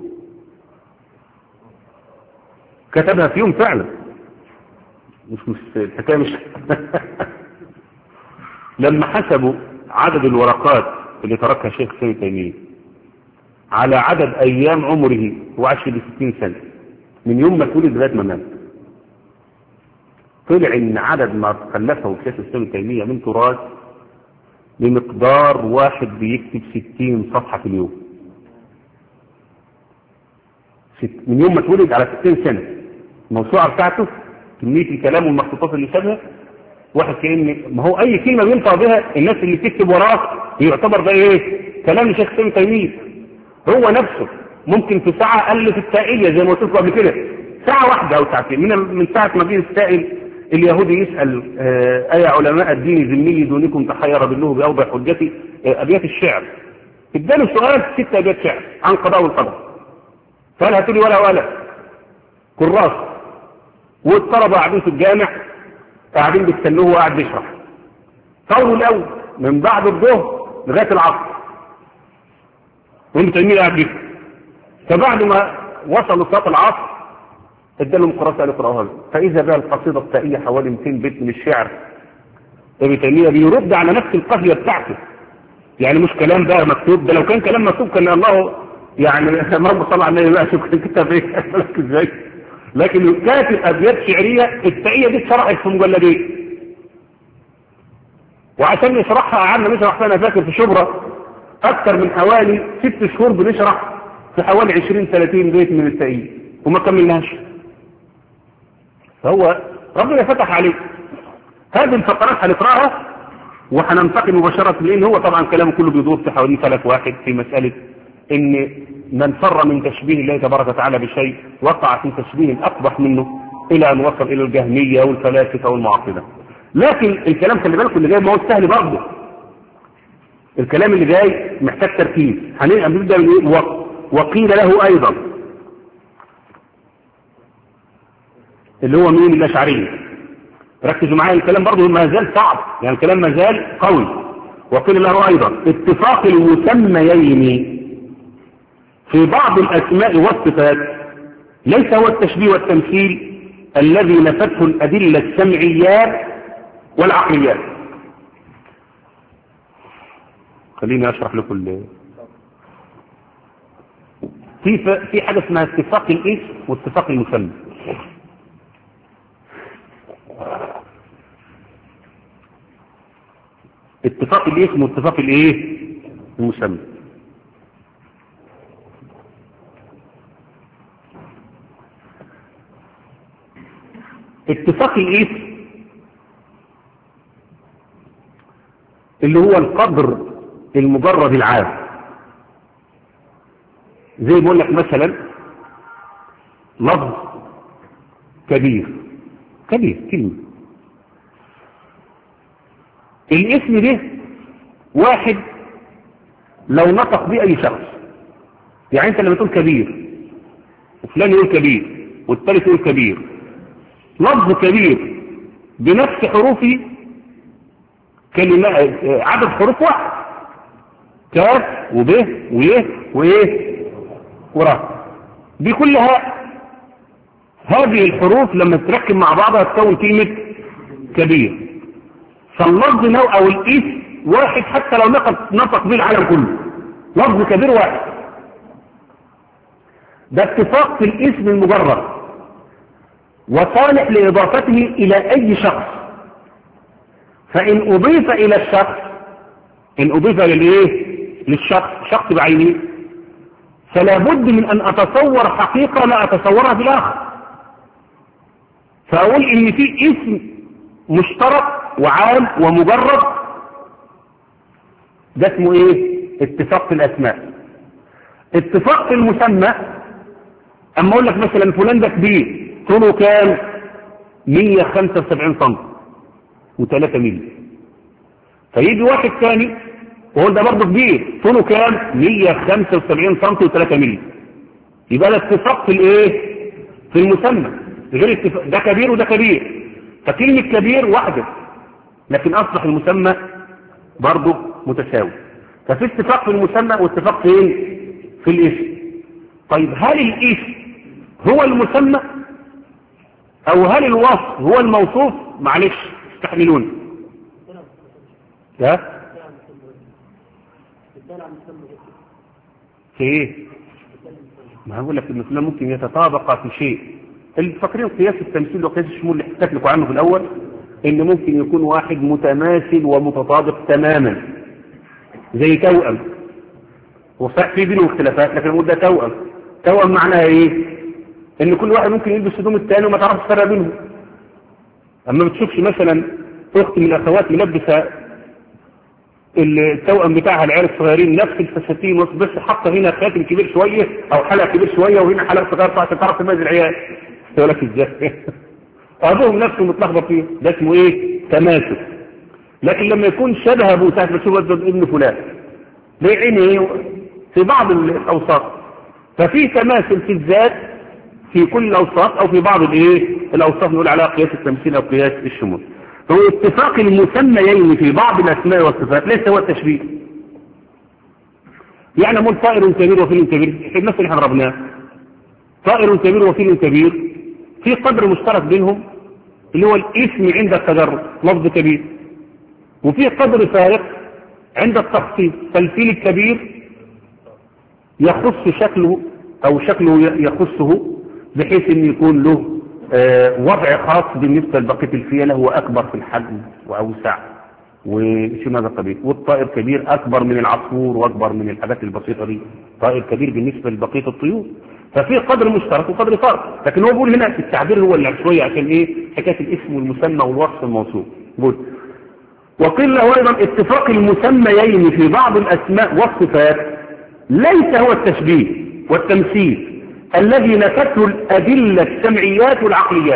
كتبها في يوم فعلا، مش مش الحكاية مش لما حسبوا عدد الورقات اللي تركها الشيخ ابن تيمية على عدد ايام عمره وعاش بستين سنة من يوم ما اتولد لغايه ما مات، طلع ان عدد ما خلفه الشيخ ابن تيمية من تراث بمقدار واحد بيكتب ستين صفحة في اليوم، من يوم ما اتولد على ستين سنة. الموسوعة بتاعته كمية الكلام والمخطوطات اللي سابها واحد كأن ما هو اي كلمة بينطق بها الناس اللي بتكتب وراه يعتبر ده ايه كلام الشيخ ابن تيمية. هو نفسه ممكن في ساعة ألف السائلية زي ما قلت لكم قبل كده، ساعة واحدة أو ساعتين من من ساعة ما جه السائل اليهودي يسأل أي علماء الدين ذمي دونكم تحير بالله بأوضح حجتي أبيات الشعر، اداله سؤال ست أبيات شعر عن قضاء والقدر، فقال هاتوا لي ولا ولا كراس، والطلبة قاعدين في الجامع قاعدين بيستنوه وقاعد بيشرح قوله الأول من بعد الظهر لغاية العصر، وابن تيمية قاعد بيه. فبعد ما وصلوا صلاة العصر ادالهم قراءة قالوا اقراوها، فإذا بقى القصيدة التائية حوالي مئتين بيت من الشعر، ابن تيمية بيرد على نفس القافية بتاعته، يعني مش كلام بقى مكتوب، ده لو كان كلام مكتوب كان الله يعني اللهم صل على النبي بقى شوف الكتاب ايه ازاي، لكن كاتب ابيات شعرية التائية دي اتشرحت في مجلدين، وعشان نشرحها قعدنا نشرح فيها انا فاكر في شبرا اكثر من حوالي ست شهور بنشرح في حوالي عشرين ثلاثين بيت من التائية وما كملناش. فهو ربنا فتح عليه هذه الفقرات هنقراها وهننتقل مباشرة، لان هو طبعا كلامه كله بيدور في حوالين فلك واحد في مسألة ان من فر من تشبيه الله تبارك وتعالى بشيء وقع في تشبيه اقبح منه الى ان وصل الى الجهمية والفلاسفة والمعطلة. لكن الكلام خلي بالكم اللي جاي ما هو سهل برضه، الكلام اللي جاي محتاج تركيز. هنبدأ من ايه؟ وقيل له ايضا اللي هو مين؟ الاشعرية. ركزوا معايا الكلام برضه ما زال صعب، يعني الكلام ما زال قوي. وقيل له أيضا اتفاق المسميين في بعض الأسماء والصفات ليس هو التشبيه والتمثيل الذي نفته الأدلة السمعيات والعقليات. خليني أشرح لكم. في في حاجة اسمها اتفاق الاسم واتفاق المسمى. اتفاق الاسم واتفاق الايه المسمى. اتفاق الاسم اللي هو القدر المجرد العام، زي بقول لك مثلا لفظ كبير. كبير كلمة، الاسم ده واحد لو نطق به اي شخص. يعني انت لما تقول كبير وفلان يقول كبير والثالث يقول كبير، لفظ كبير بنفس حروفه كلمة عدد حروف واحد، كاف وب ويه وايه وراء، دي كلها هذه الحروف لما تركب مع بعضها تكون كلمة كبير. فاللفظ نوع او الاسم واحد حتى لو نطق نطق به العالم كله، لفظ كبير واحد. ده اتفاق في الاسم المجرد وصالح لإضافته إلى أي شخص. فإن أضيف إلى الشخص، إن أضيف للإيه للشخص شخص بعينه، فلا بد من أن أتصور حقيقة لا أتصورها بالآخر. فأقول إن في اسم مشترك وعام ومجرد، ده اسمه إيه اتفاق في الأسماء. اتفاق في المسمى، أما أقول لك مثلا فلان ده كبير طوله كام مية وخمسة وسبعين سم وثلاثة ميل، فيجي واحد ثاني وهو ده برضه كبير طوله كام مية وخمسة وسبعين سم وثلاثة ميل، يبقى ده اتفاق في الايه في المسمى، غير اتفاق ده كبير وده كبير، فكلمة كبير واحدة لكن اصبح المسمى برضه متساوي. ففي اتفاق في المسمى واتفاق فين في الاسم. طيب هل الاسم هو المسمى او هل الوصف هو الموصوف؟ معلش استحملوني. ها في ايه؟ ما هقول لك ان فلان ممكن يتطابق في شيء. الفاكرين قياس التمثيل وقياس الشمول اللي حكيت لكم عنه في الاول، ان ممكن يكون واحد متماثل ومتطابق تماما زي توأم، وصح في بينهم اختلافات لكن نقول ده توأم. توأم معناها ايه؟ ان كل واحد ممكن يلبس هدوم الثاني وما تعرفش تفرق بينهم. اما ما بتشوفش مثلا اخت من الاخوات ملبسه التوأم بتاعها العيال الصغيرين نفس الفساتين بس حاطه هنا خاتم كبير شويه او حلقه كبير شويه وهنا حلقه صغيره عشان تعرف تميز العيال. يقول لك ازاي؟ ابوهم نفسه متلخبط فيه، ده اسمه ايه؟ تماثل. لكن لما يكون شبه ابوه ساعه ما تشوف ابن فلان ليه عينه في بعض الاوصاف، ففي تماثل في الذات في كل الاوصاف او في بعض الايه الاوصاف نقول عليها قياس التمثيل او قياس الشمول. هو اتفاق المسميين في بعض الاسماء والصفات ليس هو التشبيه. يعني نقول طائر كبير وفيل كبير، النفس اللي احنا ضربناه طائر كبير وفيل كبير في قدر مشترك بينهم اللي هو الاسم عند التجرد لفظ كبير، وفي قدر فارق عند التخصيص. فالفيل الكبير يخص شكله او شكله يخصه بحيث ان يكون له آه وضع خاص بالنسبة لبقية الفيلة، هو اكبر في الحجم واوسع وشي ماذا قبيل. والطائر كبير اكبر من العصفور واكبر من الحاجات البسيطة دي، طائر كبير بالنسبة لبقية الطيور. ففي قدر مشترك وقدر فارق، لكن هو بيقول هنا التعبير هو اللي شوية عشان ايه حكاية الاسم والمسمى والوصف الموصوف. بيقول وقيل له ايضا اتفاق المسميين في بعض الاسماء والصفات ليس هو التشبيه والتمثيل الذي نفته الأدلة السمعيات والعقليات.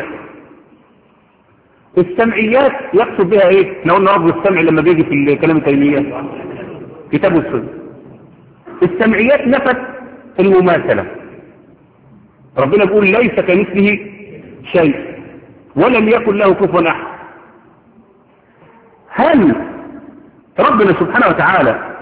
السمعيات يقصد بها ايه؟ احنا قلنا رب السمع لما بيجي في الكلام التيمية كتاب السنة. السمعيات نفت المماثلة، ربنا بيقول ليس كمثله شيء ولم يكن له كفوا أحد. هل ربنا سبحانه وتعالى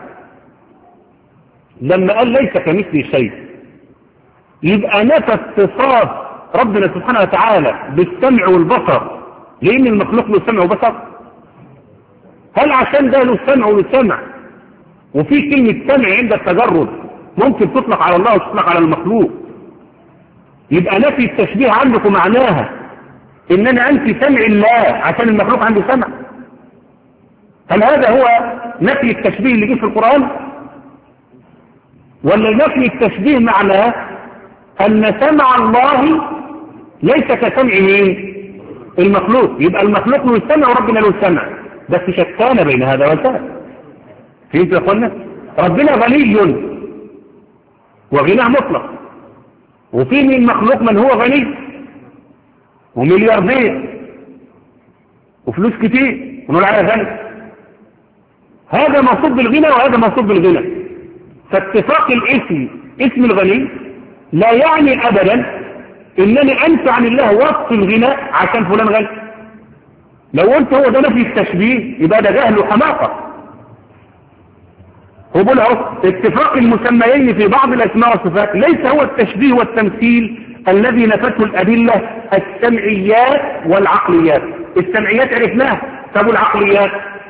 لما قال ليس كمثله شيء يبقى نفى اتصاف ربنا سبحانه وتعالى بالسمع والبصر لأن المخلوق له سمع وبصر؟ هل عشان ده له سمع وله سمع وفي كلمة سمع عند التجرد ممكن تطلق على الله وتطلق على المخلوق، يبقى نفي التشبيه عندكم معناها ان انا انفي سمع الله عشان المخلوق عنده سمع؟ هل هذا هو نفي التشبيه اللي جه في القرآن؟ ولا نفي التشبيه معناه ان سمع الله ليس كسمع مين؟ المخلوق، يبقى المخلوق له السمع وربنا له السمع، بس شتان بين هذا وذاك. فهمت يا اخوانا؟ ربنا غني وغناه مطلق، وفي من المخلوق من هو غني وملياردير وفلوس كتير ونقول عليه غني، هذا موصوف بالغنى وهذا موصوف بالغنى. فاتفاق الاسم اسم الغني لا يعني ابدا انني انفي عن الله وصف الغنى عشان فلان غني. لو قلت هو ده نفي التشبيه يبقى ده جهل وحماقه. هو بيقول اهو اتفاق المسميين في بعض الاسماء والصفات ليس هو التشبيه والتمثيل الذي نفته الادله السمعيات والعقليات. السمعيات عرفناها، طب والعقليات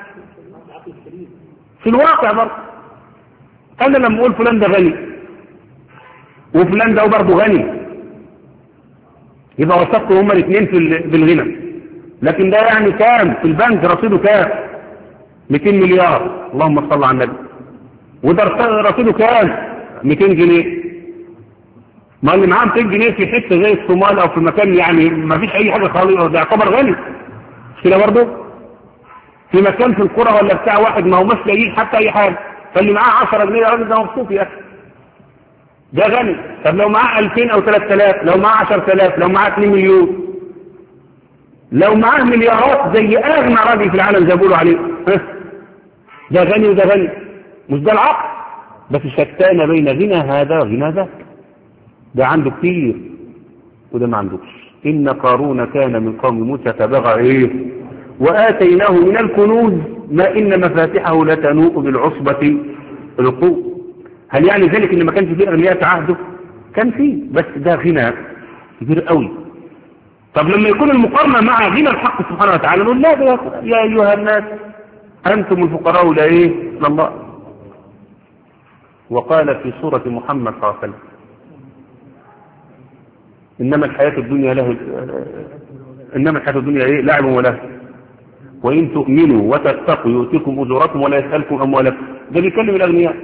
في الواقع برضه. انا لما اقول فلان ده غني وفلان ده برضه غني يبقى وصفته هما الاثنين في بالغنى، لكن ده يعني كام في البنك رصيده كام؟ مئتين مليار، اللهم صل على النبي. وده رصيده كام؟ مئتين جنيه. ما اللي معاه مئتين جنيه في حته زي الصومال او في مكان يعني ما فيش اي حاجه خالص ده يعتبر غني، مش كده برضه؟ في مكان في القرى ولا بتاع واحد ما هو مش لاقيين حتى اي حاجه، فاللي معاه عشرة جنيه الراجل ده مبسوط يا اخي، ده غني. طب لو معاه ألفين او ثلاثة آلاف، لو معاه عشرة آلاف، لو معاه اتنين مليون، لو معاه مليارات زي اغنى راجل في العالم زي بيقولوا عليه، ده غني وده غني، مش ده العقل؟ بس شتان بين غنى هذا وغنى ذاك، ده عنده كتير وده ما عندوش. ان قارون كان من قوم موسى فبغى ايه واتيناه من الكنوز ما ان مفاتحه لتنوء بالعصبة القوة. هل يعني ذلك ان ما كانش فيه اغنياء في عهده؟ كان فيه، بس ده غنى كبير قوي. طب لما يكون المقارنة مع غنى الحق سبحانه وتعالى نقول لا يا ايها الناس انتم الفقراء لا ايه لله. وقال في سورة محمد صلى الله عليه وسلم انما الحياة الدنيا له انما الحياة الدنيا ايه لعب وله وان تؤمنوا وتتقوا يؤتكم اجوركم ولا يسألكم اموالكم. ده بيكلم الاغنياء.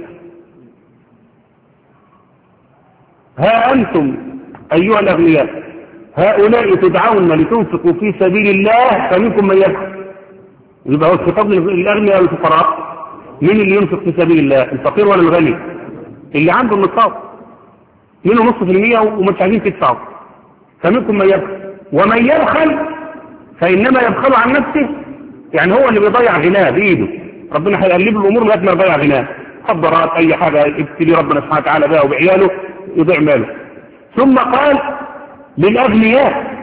ها انتم ايها الاغنياء هؤلاء تدعون لتنفقوا في سبيل الله فمنكم من يبخل. يبقى هو الخطاب للاغنياء والفقراء. مين اللي ينفق في سبيل الله؟ الفقير ولا الغني؟ اللي عنده النصاب منه نص في المية ومش عايزين تدفعوا. فمنكم من يبخل ومن يبخل فانما يبخل عن نفسه، يعني هو اللي بيضيع غناه بايده، ربنا هيقلب له الامور لغايه ما يضيع غناه، خبرات اي حاجه يبتلي ربنا سبحانه وتعالى بها وبعياله يضيع ماله. ثم قال للاغنياء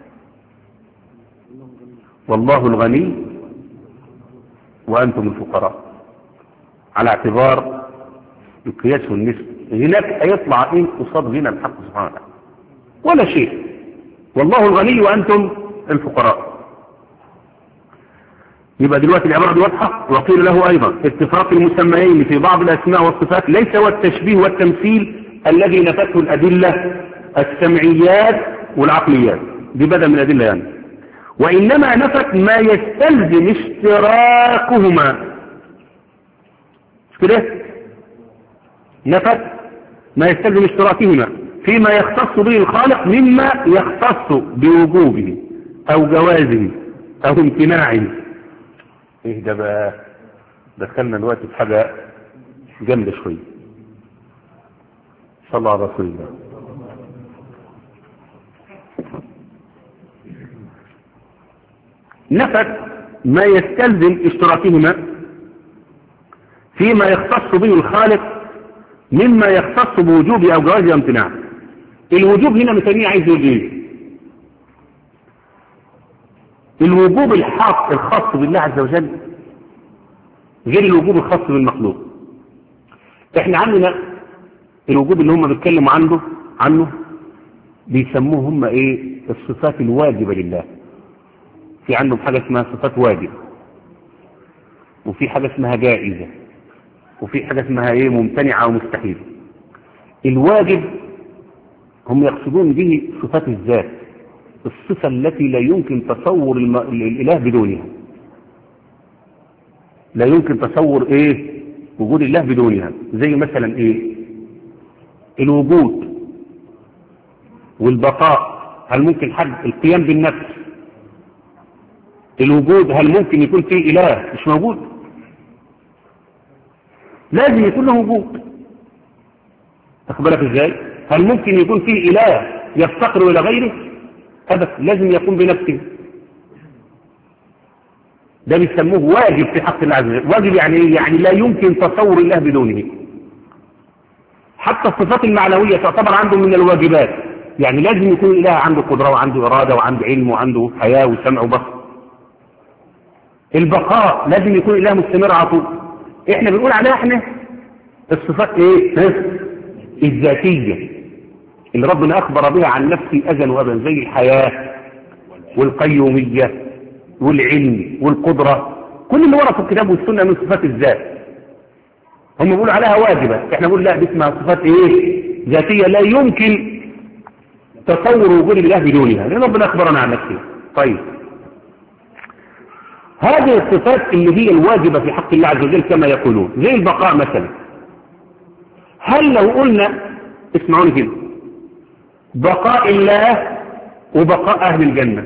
والله الغني وانتم الفقراء، على اعتبار القياس والنسبه. غناك هيطلع ايه قصاد غنى الحق سبحانه وتعالى؟ ولا شيء. والله الغني وانتم الفقراء. يبقى دلوقتي العبارة دي واضحة. وقيل له أيضا اتفاق المسميين في بعض الأسماء والصفات ليس هو التشبيه والتمثيل الذي نفته الأدلة السمعيات والعقليات، دي بدأ من الأدلة يعني، وإنما نفت ما يستلزم اشتراكهما. مش كده؟ نفت ما يستلزم اشتراكهما فيما يختص به الخالق مما يختص بوجوبه أو جوازه أو امتناعه. ايه ده بقى؟ دخلنا دلوقتي في حاجة جامدة شوية. صلى الله على رسول الله. نفت ما يستلزم اشتراكهما فيما يختص به الخالق مما يختص بوجوبه او جوازه وامتناعه. الوجوب هنا مثالية عايز يقول ايه؟ الوجوب الحق الخاص بالله عز وجل غير الوجوب الخاص بالمخلوق. احنا عندنا الوجوب اللي هم بيتكلموا عنه عنه بيسموه هم ايه؟ الصفات الواجبة لله. في عندهم حاجة اسمها صفات واجب، وفي حاجة اسمها جائزة، وفي حاجة اسمها ايه؟ ممتنعة ومستحيلة. الواجب هم يقصدون به صفات الذات، الصفة التي لا يمكن تصور الم... الإله بدونها. لا يمكن تصور ايه؟ وجود الله بدونها. زي مثلا ايه؟ الوجود والبقاء، هل ممكن حد القيام بالنفس؟ الوجود هل ممكن يكون فيه إله مش موجود؟ لازم يكون له وجود. أخبرك ازاي؟ هل ممكن يكون فيه إله يفتقر إلى غيره؟ هذا لازم يكون بنفسه. ده بيسموه واجب في حق الله عز وجل. واجب يعني ايه؟ يعني لا يمكن تصور الله بدونه. حتى الصفات المعنوية تعتبر عنده من الواجبات، يعني لازم يكون الإله عنده قدرة وعنده إرادة وعنده علم وعنده حياة وسمع وبصر. البقاء لازم يكون الإله مستمر على طول. احنا بنقول عليها احنا الصفات ايه؟ الذاتية اللي ربنا أخبر بها عن نفسه أزل وأبدا، زي الحياة والقيومية والعلم والقدرة، كل اللي ورا في الكتاب والسنة من صفات الذات. هم بيقولوا عليها واجبة، احنا بنقول لا، دي اسمها صفات ايه؟ ذاتية لا يمكن تصور وجود الله بدونها، لأن ربنا أخبرنا عن نفسه. طيب هذه الصفات اللي هي الواجبة في حق الله عز وجل كما يقولون، زي البقاء مثلا. هل لو قلنا، اسمعوني كده، بقاء الله وبقاء أهل الجنة،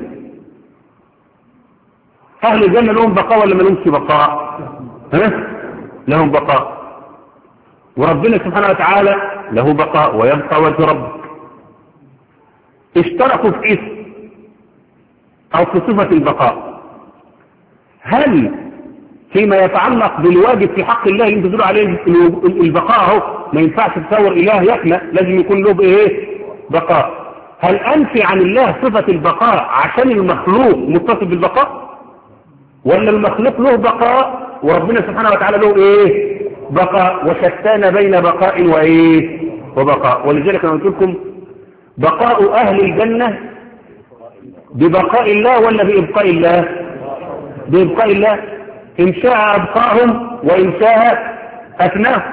أهل الجنة لهم بقاء ولا ما لهمش بقاء؟ ها؟ لهم بقاء، وربنا سبحانه وتعالى له بقاء ويبقى وجه ربك. اشتركوا في اسم أو في صفة البقاء. هل فيما يتعلق بالواجب في حق الله اللي انتوا بتقولوا عليه البقاء اهو، ما ينفعش تصور إله يفنى، لازم يكون له بايه؟ بقاء. هل أنفي عن الله صفة البقاء عشان المخلوق متصف بالبقاء؟ ولا المخلوق له بقاء وربنا سبحانه وتعالى له ايه؟ بقاء، وشتان بين بقاء وايه؟ وبقاء. ولذلك انا قلت لكم بقاء اهل الجنة ببقاء الله ولا بإبقاء الله؟ بإبقاء الله. إن شاء أبقاهم وإن شاء أثناهم،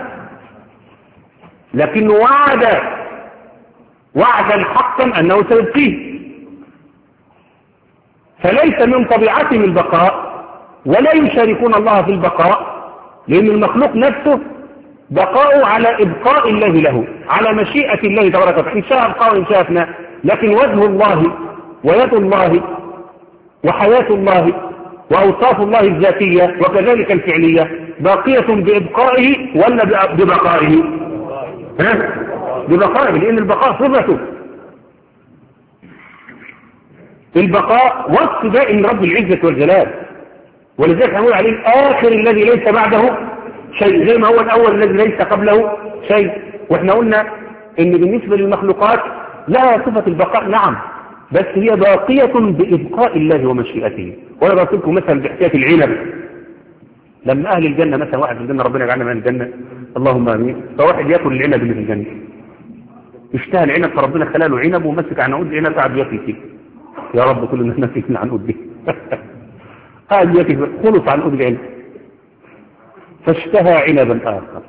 لكن وعد وعدا حقا أنه سيبقيه، فليس من طبيعتهم البقاء ولا يشاركون الله في البقاء، لأن المخلوق نفسه بقاؤه على إبقاء الله له، على مشيئة الله تبارك وتعالى، إن شاء أبقاه وإن شاء أثناء. لكن وجه الله ويد الله وحياة الله وأوصاف الله الذاتية وكذلك الفعلية باقية بإبقائه ولا ببقائه؟ ها؟ ببقائه، لأن البقاء صفته. البقاء وصف دائم رب العزة والجلال، ولذلك هنقول عليه الآخر الذي ليس بعده شيء، زي ما هو الأول الذي ليس قبله شيء. واحنا قلنا إن بالنسبة للمخلوقات لها صفة البقاء نعم، بس هي باقية بإبقاء الله ومشيئته. وأنا بقول لكم مثلا بحكاية العنب، لما أهل الجنة مثلا، واحد في الجنة ربنا يجعلنا من الجنة اللهم آمين، فواحد يأكل العنب اللي في الجنة، اشتهى العنب فربنا خلاله عنب ومسك عنقود العنب قاعد ياكل فيه. يا رب كل الناس مسكنا عنقود دي قاعد ياكل خلص عنقود العنب، فاشتهى عنبا آخر.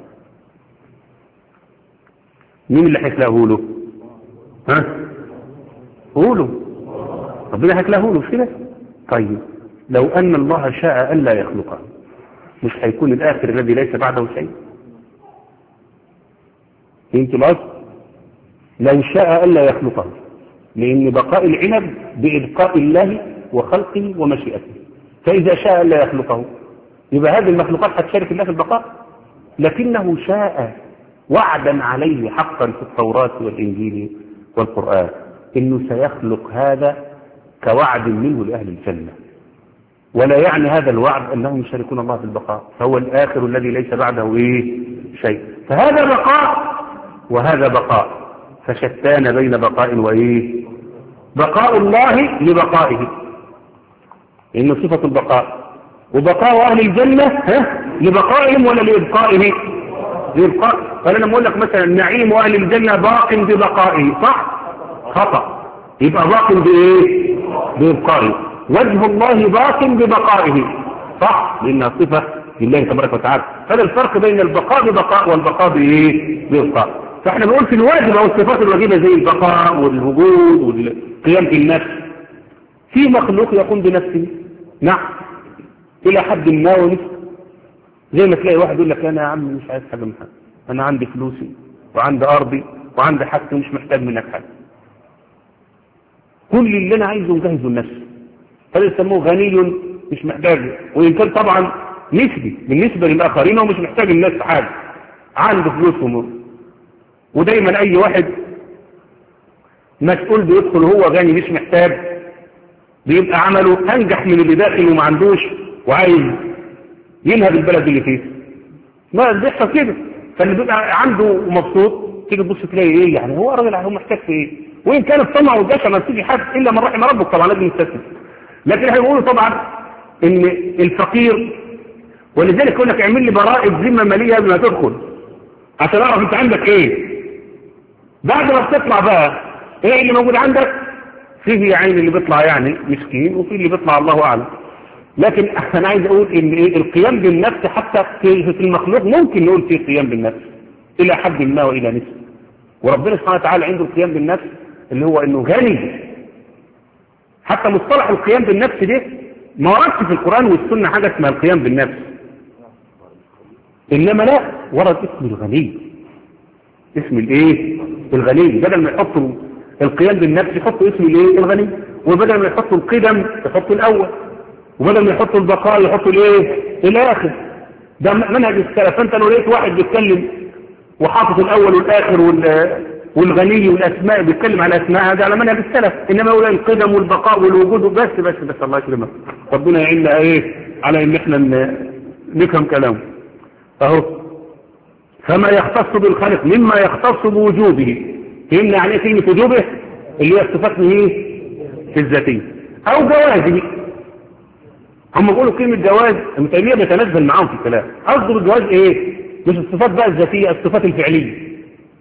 مين اللي حكلاه له؟ ها؟ قولوا ربنا حكلاه له مش كده؟ طيب لو أن الله شاء ألا يخلقه، مش هيكون الآخر الذي ليس بعده شيء؟ فهمت الأصل؟ لو شاء ألا يخلقه، لأن بقاء العنب بإبقاء الله وخلقه ومشيئته، فإذا شاء ألا يخلقه يبقى هذه المخلوقات هتشارك الله في البقاء، لكنه شاء وعدا عليه حقا في التوراة والإنجيل والقرآن إنه سيخلق هذا كوعد منه لأهل الجنة، ولا يعني هذا الوعد أنهم يشاركون الله في البقاء، فهو الآخر الذي ليس بعده إيه؟ شيء. فهذا بقاء وهذا بقاء، فشتان بين بقاء وإيه؟ بقاء الله لبقائه إنه صفة البقاء، وبقاء أهل الجنة ها لبقائهم ولا لإبقائه؟ لإبقاء. فأنا بقول لك مثلا نعيم أهل الجنة باق ببقائه، صح؟ خطأ. يبقى باق بإيه؟ بإبقائه. وجه الله باق ببقائه، صح؟ لأنها صفة لله تبارك وتعالى. هذا الفرق بين البقاء ببقاء والبقاء بإيه؟ بإبقاء. فاحنا بنقول في الواجب أو الصفات الواجبة زي البقاء والوجود والقيام بالنفس. في مخلوق يقوم بنفسه، نعم، إلى حد ما ونفسه. زي ما تلاقي واحد يقول لك أنا يا عم مش عايز حاجة من حاجة، أنا عندي فلوسي وعندي أرضي وعندي حاجتي ومش محتاج منك حاجة، كل اللي أنا عايزه مجهزه لنفسي. هذا يسموه غني مش محتاج، وإن كان طبعا نسبي بالنسبة للآخرين ومش محتاج الناس حاجة، عنده فلوسهم. ودايما أي واحد مسؤول بيدخل هو غني مش محتاج، بيبقى عمله أنجح من اللي داخل وما عندوش وعايز ينهب البلد اللي فيه. ما بيحصل كده. فاللي بيبقى عنده مبسوط تيجي تبص تلاقي ايه يعني هو راجل هو محتاج في ايه، وان كان الطمع والجشع ما تيجي حد الا من رحم ربك طبعا لازم يستثنى. لكن احنا بنقول طبعا ان الفقير، ولذلك يقول لك اعمل لي براءة ذمة مالية قبل ما تدخل عشان اعرف انت عندك ايه. بعد ما بتطلع بقى ايه اللي موجود عندك؟ فيه يا عين اللي بيطلع يعني مسكين وفيه اللي بيطلع الله اعلم. لكن انا عايز اقول ان ايه القيام بالنفس حتى في المخلوق ممكن نقول فيه قيام بالنفس الى حد ما والى نسبة. وربنا سبحانه وتعالى عنده القيام بالنفس اللي هو انه غني. حتى مصطلح القيام بالنفس ده ما وردش في القرآن والسنة حاجة اسمها القيام بالنفس، انما لا ورد اسم الغني، اسم الايه الغني. بدل ما يحطوا القيام بالنفس يحطوا اسم الايه الغني، وبدل ما يحطوا القدم يحطوا الاول، وبدل ما يحطوا البقاء يحطوا الايه الاخر. ده منهج السلف. فانت لو لقيت واحد بيتكلم وحاطط الاول والاخر والغني والاسماء بيتكلم على اسماء، هذا على منهج السلف. انما يقول القدم والبقاء والوجود بس بس بس الله يكرمك، ربنا يعيننا ايه على ان احنا نفهم كلامه اهو. فما يختص بالخالق مما يختص بوجوبه. فهمنا يعني ايه كلمه وجوبه؟ اللي هي الصفات ايه الذاتيه او جوازه. هم بيقولوا كلمه جواز ابن تيميه بيتنزل معاهم في الكلام. قصده بالجواز ايه؟ مش الصفات بقى الذاتيه، الصفات الفعليه.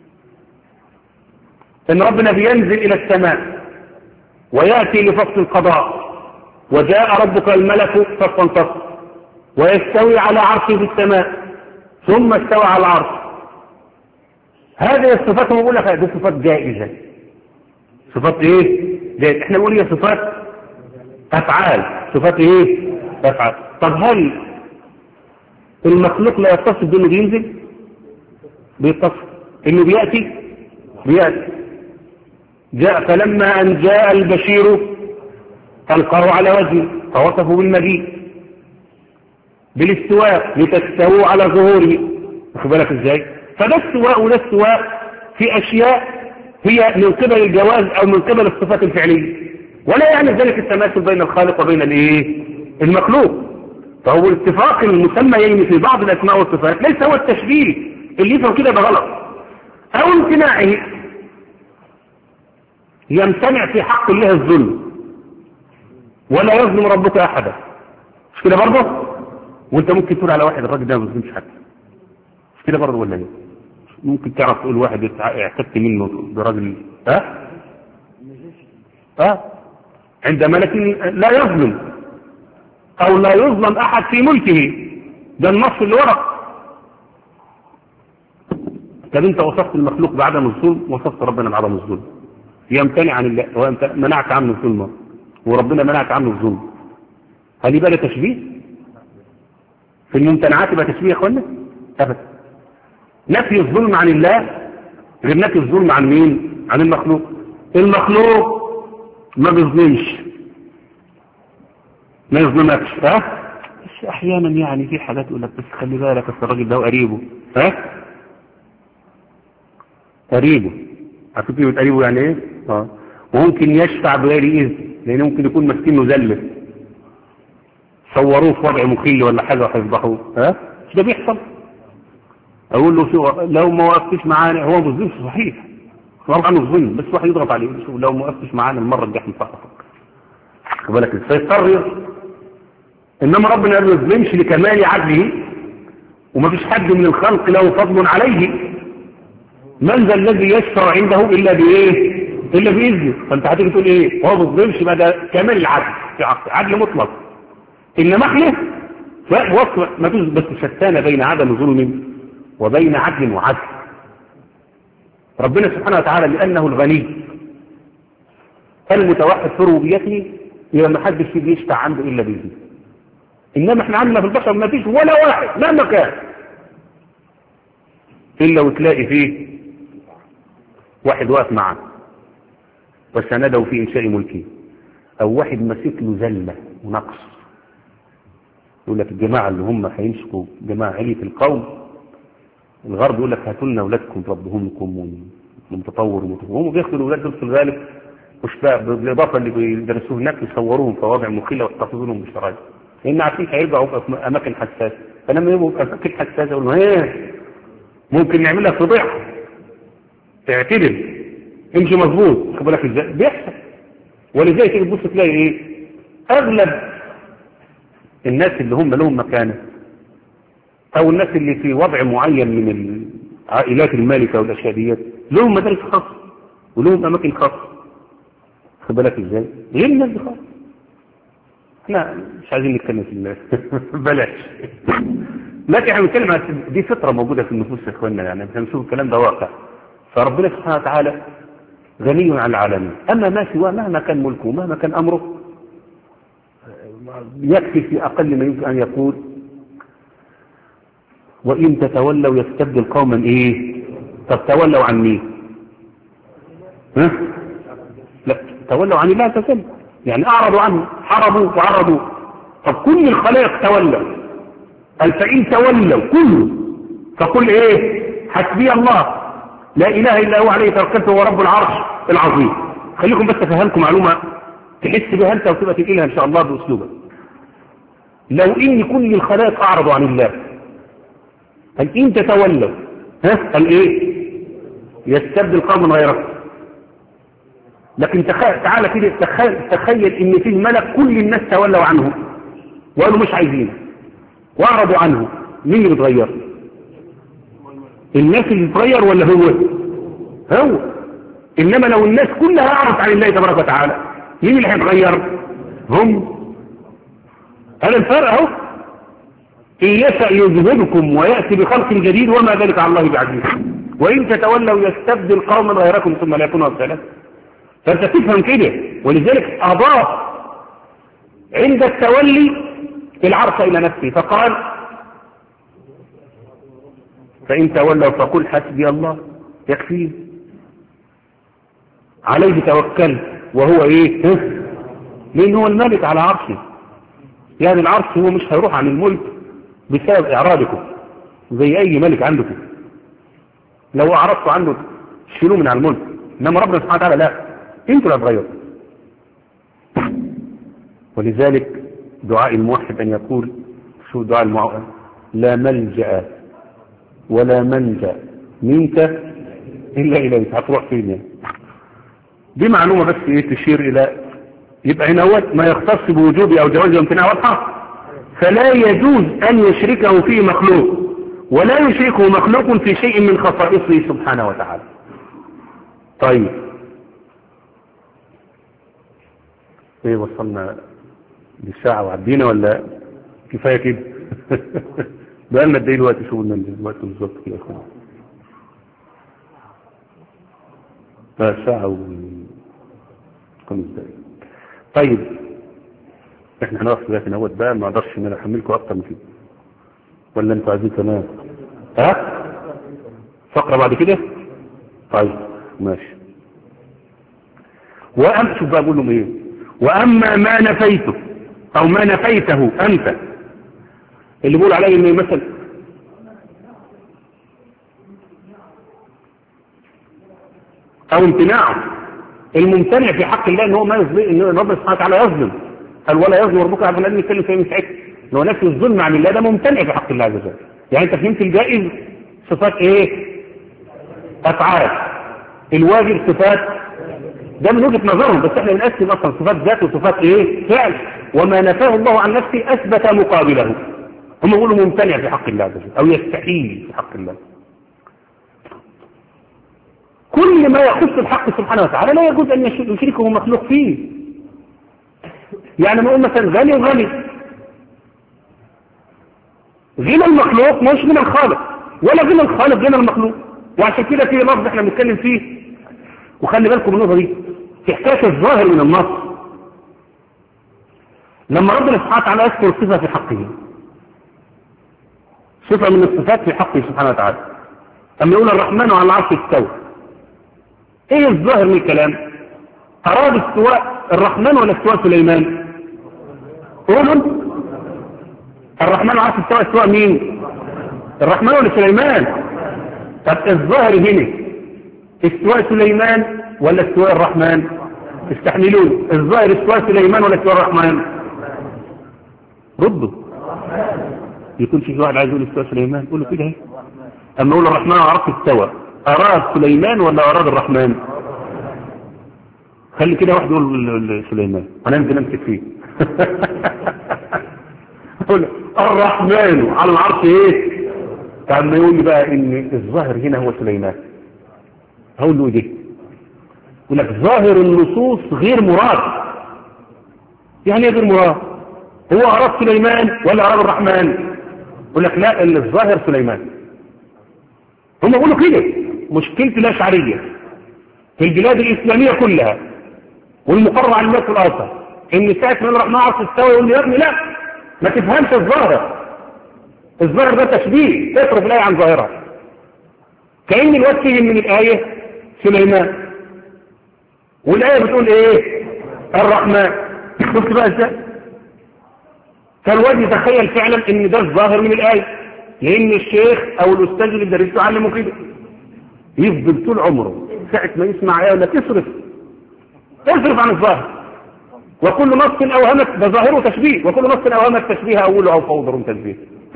ان ربنا بينزل الى السماء وياتي لفصل القضاء، وجاء ربك الملك فاستنصف، ويستوي على عرشه في السماء ثم استوى على العرش. هذه الصفات هم بيقول لك دي صفات جائزه. صفات ايه؟ جائزه. احنا بنقول هي صفات افعال. صفات ايه؟ افعال. طب هل المخلوق لا يتصف بانه بينزل؟ بيتصف. انه بياتي؟ بياتي. جاء فلما ان جاء البشير القاه على وجهه فوصفه بالمجيء بالاستواء لتستووا على ظهوره. واخد بالك ازاي؟ فده استواء وده استواء في اشياء هي من قبل الجواز او من قبل الصفات الفعليه، ولا يعني ذلك التماثل بين الخالق وبين الايه المخلوق. فهو الاتفاق المسميين في بعض الاسماء والصفات ليس هو التشبيه. اللي يفهم كده ده غلط. او امتناعه، يمتنع في حق الله الظلم ولا يظلم ربك احدا. مش كده برضه؟ وانت ممكن تقول على واحد الراجل ده ما بيظلمش حد، مش كده برضه ولا ايه؟ ممكن تعرف تقول واحد اعتدت منه براجل ها ها عند ملك لا يظلم او لا يظلم احد في ملكه. ده النص اللي ورق. طب انت وصفت المخلوق بعدم الظلم، وصفت ربنا بعدم الظلم. يمتنع عن الله وانت منعت عنه الظلم، وربنا منعت عنه الظلم. هل يبقى ده تشبيه؟ في الممتنعات يبقى تشبيه يا اخوانا؟ ابدا. نفي الظلم عن الله غير نفي الظلم عن مين؟ عن المخلوق. المخلوق ما بيظلمش، ما يظلمكش. ها بس احيانا يعني في حاجات يقول لك بس خلي بالك الراجل ده وقريبه. ها قريبه، عارفين كلمه قريبه يعني ايه؟ اه وممكن يشفع بغير اذن، لان ممكن يكون ماسكين مذلل صوروه في وضع مخل ولا حاجه وهيفضحوه. ها مش ده بيحصل؟ اقول له شو لو ما وقفتش معانا، هو ما بيظلمش صحيح طبعا عنه الظلم، بس واحد يضغط عليه شوف لو ما وقفتش معانا المره الجايه هنفقفك. خد بالك فيضطر. انما ربنا ما بيظلمش لكمال عدله وما فيش حد من الخلق له فضل عليه. من ذا الذي يشفع عنده إلا بإيه؟ إلا بإذنه. فأنت هتيجي تقول إيه؟ هو ما بيظلمش، بقى ده كمال العدل، في عدل مطلق. إنما احنا وصف ما فيش، بس شتان بين عدم ظلم وبين عدل وعدل. ربنا سبحانه وتعالى لأنه الغني المتوحد في ربوبيته، يبقى ما حدش فيه يشفع عنده إلا بإذنه. إنما احنا عندنا في البشر ما فيش ولا واحد مهما كان إلا وتلاقي فيه واحد واقف معه وسنده في إنشاء ملكه، أو واحد ماسك له زلة ونقص. يقول لك الجماعة اللي هم هيمسكوا جماعة علية القوم، الغرب يقول لك هاتوا لنا أولادكم ربهم لكم ومتطور ومتطور، هم بياخدوا الأولاد دول في الغالب وشباب، بالإضافة اللي بيدرسوه هناك يصوروهم في وضع مخيلة ويحتفظونهم بالشرايط، لأن عارفين هيرجعوا في أماكن حساسة. فلما يبقوا في أماكن حساسة يقولوا ايه ممكن نعملها فضيحة، تعتدل امشي مظبوط، خد بالك ازاي بيحصل. ولذلك تيجي تبص تلاقي ايه اغلب الناس اللي هم لهم مكانه، او الناس اللي في وضع معين من العائلات المالكه والاشياء ديت، لهم مدارس خاصه ولهم اماكن خاصه، خد بالك ازاي، غير الناس دي خالص. احنا مش عايزين نتكلم في بلاش. لكن احنا بنتكلم عن دي فطره موجوده في النفوس يا اخواننا، يعني احنا بنشوف الكلام ده واقع. فربنا سبحانه وتعالى غني عن العالمين، اما ما سواه مهما كان ملكه ومهما كان امره يكفي في اقل ما يمكن ان يقول وان تتولوا يستبدل قوما ايه. طب تولوا عن مين؟ ها؟ لا تولوا عن الله تسلم، يعني اعرضوا عنه، حربوا وعرضوا. طب كل الخلائق تولوا، قال فان تولوا كله فقل ايه حسبي الله لا اله الا هو عليه توكلت وهو رب العرش العظيم. خليكم بس افهمكم معلومه تحس بها انت وتبقى تنقلها ان شاء الله باسلوبك. لو ان كل الخلائق اعرضوا عن الله، قال ان تتولوا ها قال ايه يستبدل قوما غيركم. لكن تخيل تعالى كده تخيل, تخيل ان فيه ملك كل الناس تولوا عنه وقالوا مش عايزينه واعرضوا عنه، مين اللي بيتغير؟ الناس اللي بتتغير ولا هو؟ هو. انما لو الناس كلها اعرضت عن الله تبارك وتعالى، مين اللي هيتغير؟ هم. هذا الفرق اهو. ان يشاء يذهبكم وياتي بخلق جديد وما ذلك على الله بعزيز، وان تتولوا يستبدل قوما غيركم ثم لا يكونوا امثالكم. فانت تفهم كده. ولذلك اضاف عند التولي العرش الى نفسه فقال فان تولوا فقل حسبي الله يكفيه عليه توكل وهو ايه لان هو الملك على عرشه. يعني العرش هو مش هيروح عن الملك بسبب اعراضكم زي اي ملك عندكم، لو اعرضتوا عنه تشيلوه من على الملك. انما ربنا سبحانه وتعالى لا، انتوا اللي هتغيروا. ولذلك دعاء الموحد ان يقول شو دعاء الموحد؟ لا ملجأ ولا منجأ منك الا اليك. هتروح فين يعني؟ دي معلومه بس ايه تشير الى يبقى هنا ما يختص بوجوب او جواز وامتناع واضحه. فلا يجوز ان يشركه فيه مخلوق ولا يشركه مخلوق في شيء من خصائصه سبحانه وتعالى. طيب ايه وصلنا للساعة وعدينا ولا كفاية كده؟ بقالنا قد ايه الوقت؟ شو قلنا الوقت بالظبط كده يا اخوان؟ ساعة و خمس دقايق. طيب احنا هنقف دلوقتي نوت بقى، ما اقدرش ان انا احملكم اكتر من كده ولا انتوا عايزين كمان؟ ها؟ فقرة بعد كده؟ طيب ماشي. وأم شوف بقى بقول لهم ايه؟ واما ما نفيته او ما نفيته انت اللي بيقول عليه انه مثلا او امتناعه الممتنع في حق الله ان هو ما يظلم، ان ربنا سبحانه وتعالى يظلم. قال ولا يظلم ربك عبدا ان يتكلم فيه من ساعتها، ان هو نفس الظلم عن الله ده ممتنع في حق الله عز وجل. يعني انت فهمت الجائز صفات ايه؟ افعال. الواجب صفات، ده من وجهة نظرهم، بس احنا بنقسم اصلا صفات ذات وصفات ايه؟ فعل. وما نفاه الله عن نفسه اثبت مقابله. هم يقولوا ممتنع في حق الله عز وجل أو يستحيل في حق الله. كل ما يخص الحق سبحانه وتعالى لا يجوز أن يشركه مخلوق فيه. يعني ما أقول مثلا غني وغني، غنى المخلوق مش غنى الخالق، ولا غنى الخالق غنى المخلوق. وعشان كده في لفظ احنا بنتكلم فيه، وخلي بالكم من النقطه دي في حكايه الظاهر من النص. لما ربنا سبحانه وتعالى يذكر صفه في حقه، صفه من الصفات في حقه سبحانه وتعالى، اما يقول الرحمن على العرش استوى، ايه الظاهر من الكلام؟ اراد استواء الرحمن ولا استواء سليمان؟ قولوا الرحمن على العرش استوى، استواء مين؟ الرحمن ولا سليمان؟ طب الظاهر هنا استواء سليمان ولا استواء الرحمن؟ استحملون، الظاهر استواء سليمان ولا استواء الرحمن؟ ردوا. يكون في واحد عايز يقول استواء سليمان، قولوا كده اهي. اما يقول الرحمن على العرش استوى، اراد سليمان ولا اراد الرحمن؟ خلي كده واحد يقول سليمان، انا انزل امسك فيه. قول الرحمن على العرش ايه؟ طب ما يقول لي بقى ان الظاهر هنا هو سليمان، هقول له ايه؟ يقول لك ظاهر النصوص غير مراد. يعني ايه غير مراد؟ هو اراد سليمان ولا اراد الرحمن؟ يقول لك لا، اللي الظاهر سليمان. هم يقولوا كده. مشكله الاشعريه في البلاد الاسلاميه كلها والمقرر على الناس الاخر ان ساعه ما الرحمن عرش استوى يقول لي يا ابني لا، ما تفهمش الظاهر. الظاهر ده تشبيه، تصرف الايه عن ظاهرها. كأن الوقت يجي من الايه سليمان والايه بتقول ايه؟ الرحمن. شفت بقى ازاي؟ فالواد يتخيل فعلا ان ده الظاهر من الايه، لان الشيخ او الاستاذ اللي درسه علمه كده، يفضل طول عمره ساعه ما يسمع ايه ولا تصرف تصرف عن الظاهر. وكل نص اوهمت ده ظاهره تشبيه، وكل نص اوهمت تشبيه اوله او فوضر تشبيه.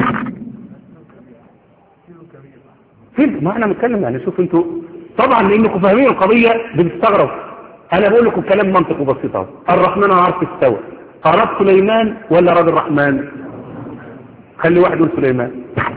فين ما احنا بنتكلم يعني. شوف انتوا طبعا لانكم فاهمين القضيه بتستغرب. انا بقول لكم كلام منطقي بسيط اهو. الرحمن على العرش استوى، اراد سليمان ولا اراد الرحمن؟ خلي واحد يقول سليمان.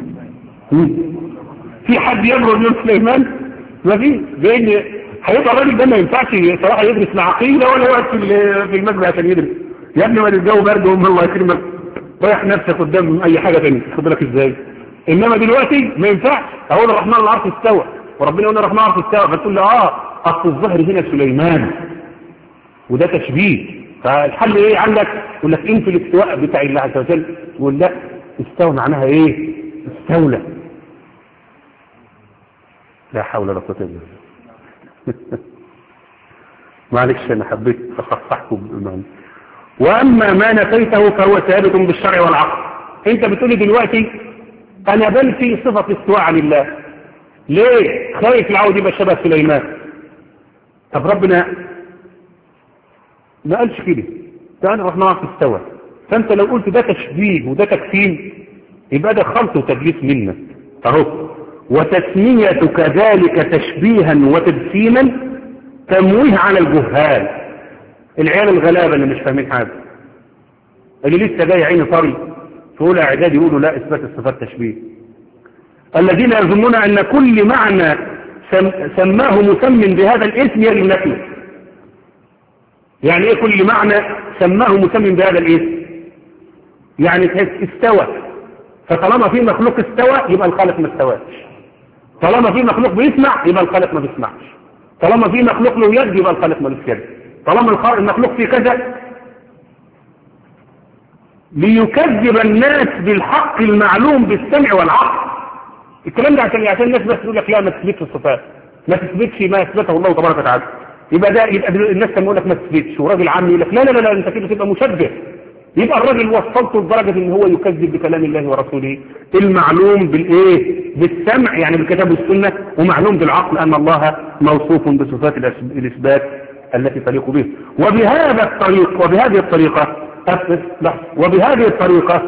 في حد يمرض يقول سليمان؟ ما فيش. لان هيبقى الراجل ده ما ينفعش صراحه يدرس العقيده ولا يقعد في المجمع عشان يدرس. يا ابني ما الجو برد وهم الله يكرمك رايح نفسك قدام اي حاجه ثانيه، خد بالك ازاي. انما دلوقتي ما ينفعش اقول الرحمن على العرش استوى وربنا يقول الرحمن على العرش استوى فتقول لي اه اصل الظهر هنا سليمان وده تشبيه. فالحل ايه عندك؟ يقول لك انت الاستواء بتاع الله عز وجل، تقول لا استوى معناها ايه؟ استولى. لا حول ولا قوه الا بالله. معلش انا حبيت اصححكم بالمعنى. واما ما نفيته فهو ثابت بالشرع والعقل. انت بتقولي دلوقتي انا بنفي صفه الاستواء عن الله، ليه؟ خايف العود يبقى شبه سليمان. طب ربنا ما قالش كده، ده انا الرحمن استوى. فانت لو قلت ده تشبيه وده تكفين يبقى ده خلط وتدليس منك اهو. وتسمية كذلك تشبيها وتجسيما تمويه على الجهال، العيال الغلابه اللي مش فاهمين حاجه، اللي لسه جاي عيني طري في اولى اعدادي يقولوا لا اثبات الصفات تشبيه، الذين يظنون ان كل معنى سم سماه مسمى بهذا الاسم يجب نفيه. يعني ايه كل معنى سماه مسمى بهذا الاسم؟ يعني استوى، فطالما في مخلوق استوى يبقى الخالق ما استواش، طالما في مخلوق بيسمع يبقى الخالق ما بيسمعش، طالما في مخلوق له يد يبقى الخالق ما له يد، طالما المخلوق في كذا. ليكذب الناس بالحق المعلوم بالسمع والعقل. الكلام ده عشان عشان الناس بس تقول لك لا ما تثبتش الصفات، ما تثبتش ما اثبته الله تبارك وتعالى، يبقى ده يبقى الناس كانوا يقول لك ما تثبتش، وراجل عام يقول لك لا لا لا, لا انت كده تبقى مشبه. يبقى الراجل وصلته لدرجه ان هو يكذب بكلام الله ورسوله المعلوم بالايه؟ بالسمع يعني بالكتاب والسنه، ومعلوم بالعقل ان الله موصوف بصفات الاثبات التي تليق به. وبهذا الطريق وبهذه الطريقه أثبت لحظة وبهذه الطريقه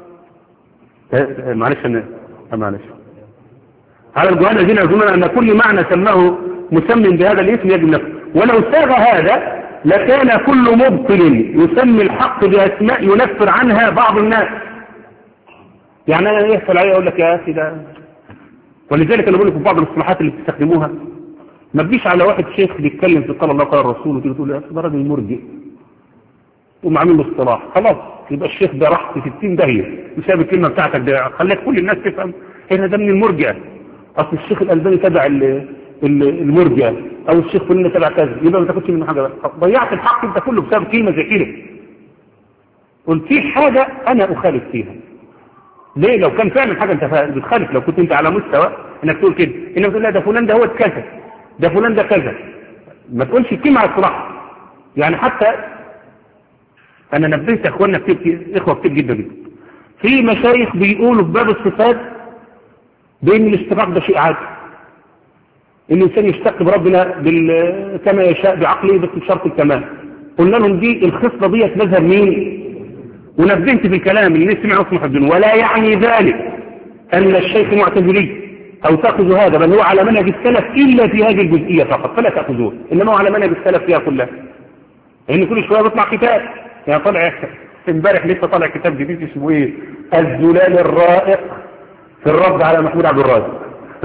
معلش انا معلش على الجهال الذين يظنون ان كل معنى سماه مسمى بهذا الاسم يجب نفسه. ولو ساغ هذا لكان كل مبطل يسمي الحق بأسماء ينفر عنها بعض الناس. يعني انا يحصل علي اقول لك يا اخي ده. ولذلك انا بقول لكم بعض المصطلحات اللي بتستخدموها ما تجيش على واحد شيخ بيتكلم في قال الله قال الرسول وتيجي تقول له ده راجل مرجئ ومعمول له اصطلاح، خلاص يبقى الشيخ ده راح في ستين داهيه بسبب الكلمه بتاعتك ده، خليت كل الناس تفهم هنا ده من المرجئه. اصل الشيخ الالباني تبع المرجئه او الشيخ فلان تبع كذا، يبقى ما تاخدش منه حاجه بقى. ضيعت الحق انت كله بسبب كلمه زي كده. قلت في حاجه انا اخالف فيها. ليه؟ لو كان فعلا حاجه انت بتخالف، لو كنت انت على مستوى انك تقول كده، انك تقول لا ده فلان ده هو كذا، ده فلان ده كذا، ما تقولش الكلمه على الصراحه. يعني حتى انا نبهت اخواننا كتير، اخوه كتير جدا جدا في مشايخ بيقولوا في باب الصفات بان الاشتراك ده شيء عادي، ان الانسان يشتق بربنا بال... كما يشاء بعقله بس بشرط الكمال. قلنا لهم دي الخصله ديت مذهب مين؟ ونبهت في الكلام اللي سمعه اسمه الدين، ولا يعني ذلك ان الشيخ معتزلي او تاخذ هذا، بل هو على منهج السلف الا في هذه الجزئيه فقط فلا تاخذوه، انما هو على منهج السلف فيها كلها. لان يعني كل شويه بيطلع كتاب، يعني طلع امبارح لسه طالع كتاب جديد اسمه ايه؟ الزلال الرائق في الرد على محمود عبد الرازق.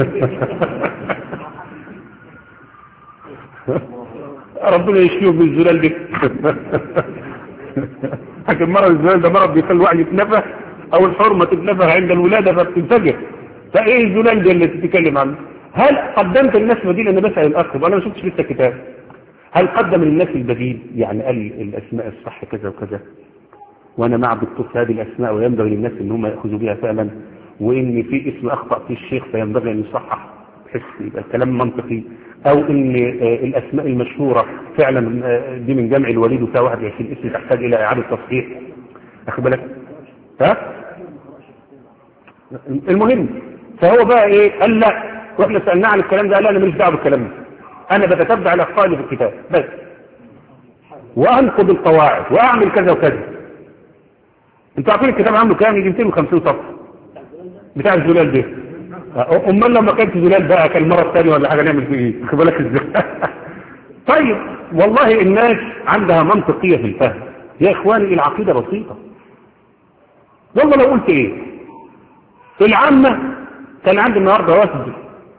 ربنا يشفيه بالزلال ده. لكن مرض الزلال ده مرض بيخلي الواحد يتنفخ او الحرمه تتنفخ عند الولاده فبتنفجر. فايه الزلال ده اللي تتكلم عنه؟ هل قدمت الناس بديل؟ انا بسال الاخ وانا ما شفتش لسه الكتاب. هل قدم للناس البديل؟ يعني قال الاسماء الصح كذا وكذا، وانا مع دكتور هذه الاسماء وينبغي للناس ان هم ياخذوا بها فعلا، وان في اسم اخطا فيه الشيخ فينبغي ان يصحح بحيث يبقى الكلام منطقي، او ان الاسماء المشهوره فعلا دي من جمع الوليد وفيها واحد وعشرين اسم تحتاج الى اعاده تصحيح. اخد بالك؟ ها؟ المهم فهو بقى ايه؟ قال لا، واحنا سالناه عن الكلام ده قال لا انا ماليش دعوه بالكلام ده، انا بتتبع الاخطاء اللي في الكتاب بس، وانقض القواعد واعمل كذا وكذا. انتوا عارفين الكتاب عامله كام؟ يجي مئتين وخمسين صفحه بتاع الزلال ده. امال لما كانت زلال بقى كان المره الثانيه ولا حاجه نعمل فيه ايه؟ خد بالك ازاي؟ طيب والله الناس عندها منطقيه في الفهم يا اخواني، العقيده بسيطه. والله لو قلت ايه؟ العامه كان عندي النهارده وفد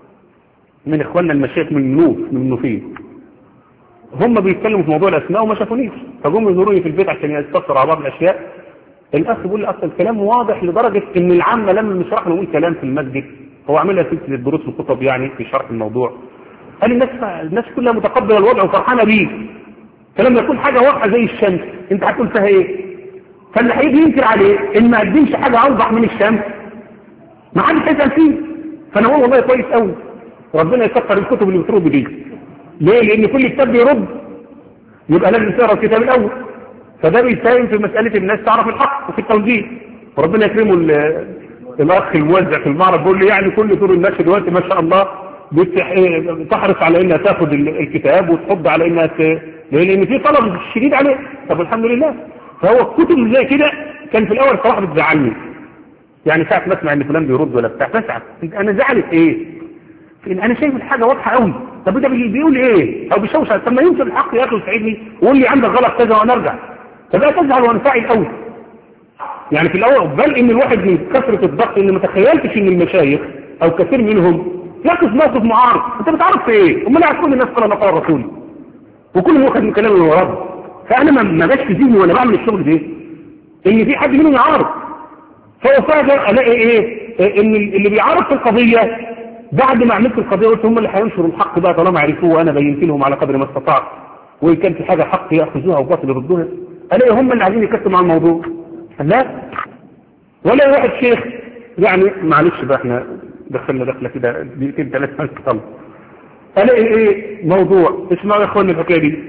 من اخواننا المشايخ من النوف من النوفين، هم بيتكلموا في موضوع الاسماء وما شافونيش، فجم يزوروني في البيت عشان يستفسروا على بعض الاشياء. الاخ بيقول لي اصل الكلام واضح لدرجه ان العامه لما نشرح له نقول كلام في المسجد، هو عاملها سلسله دروس وكتب يعني في شرح الموضوع، قال الناس الناس كلها متقبله الوضع وفرحانه بيه. فلما يكون حاجه واضحه زي الشمس انت هتقول فيها ايه؟ فاللي هيجي ينكر عليه ان ما قدمش حاجه اوضح من الشمس ما حدش هيسال فيه. فانا اقول والله كويس قوي، ربنا يكثر الكتب اللي بترد دي. ليه؟ لان كل كتاب بيرد يبقى لازم تقرا الكتاب الاول، فده بيساهم في مساله الناس تعرف الحق وفي التوجيه. وربنا يكرمه الاخ الموزع في المعرض بيقول لي يعني كل طول الناس دلوقتي ما شاء الله تحرص على انها تاخد الكتاب وتحض على انها ت... لان في طلب شديد عليه. طب الحمد لله. فهو الكتب اللي زي كده كان في الاول صراحه بتزعلني، يعني ساعه ما اسمع ان فلان بيرد ولا بتاع بسعد انا زعلت ايه؟ ان انا شايف الحاجه واضحه قوي. طب ده بيقول ايه او بيشوش؟ طب ما يمكن الحق يا اخي وساعدني ويقول لي عندك غلط كذا وانا ارجع. فبقى تزعل وانفعل قوي يعني في الاول، بل ان الواحد من كثره الضغط ان ما تخيلتش ان المشايخ او كثير منهم يقف موقف معارض. انت بتعرف في ايه؟ امال عارف كل الناس قال الله قال الرسول وكل واحد من كلامه ورد. فانا ما باش في ذهني وانا بعمل الشغل ده ان في حد منهم يعارض، فافاجئ الاقي ايه؟ ان اللي بيعارض في القضيه بعد ما عملت القضيه قلت هم اللي هينشروا الحق بقى طالما عرفوه وانا بينت لهم على قدر ما استطعت، وان كان في حاجه حق ياخذوها وباطل يردوها. الاقي هم اللي عايزين يكتموا على الموضوع. لا ولا واحد شيخ يعني معلش بقى احنا دخلنا دخله كده دقيقتين ثلاثه نتكلم. الاقي ايه موضوع اسمعوا يا اخواني الحكايه دي.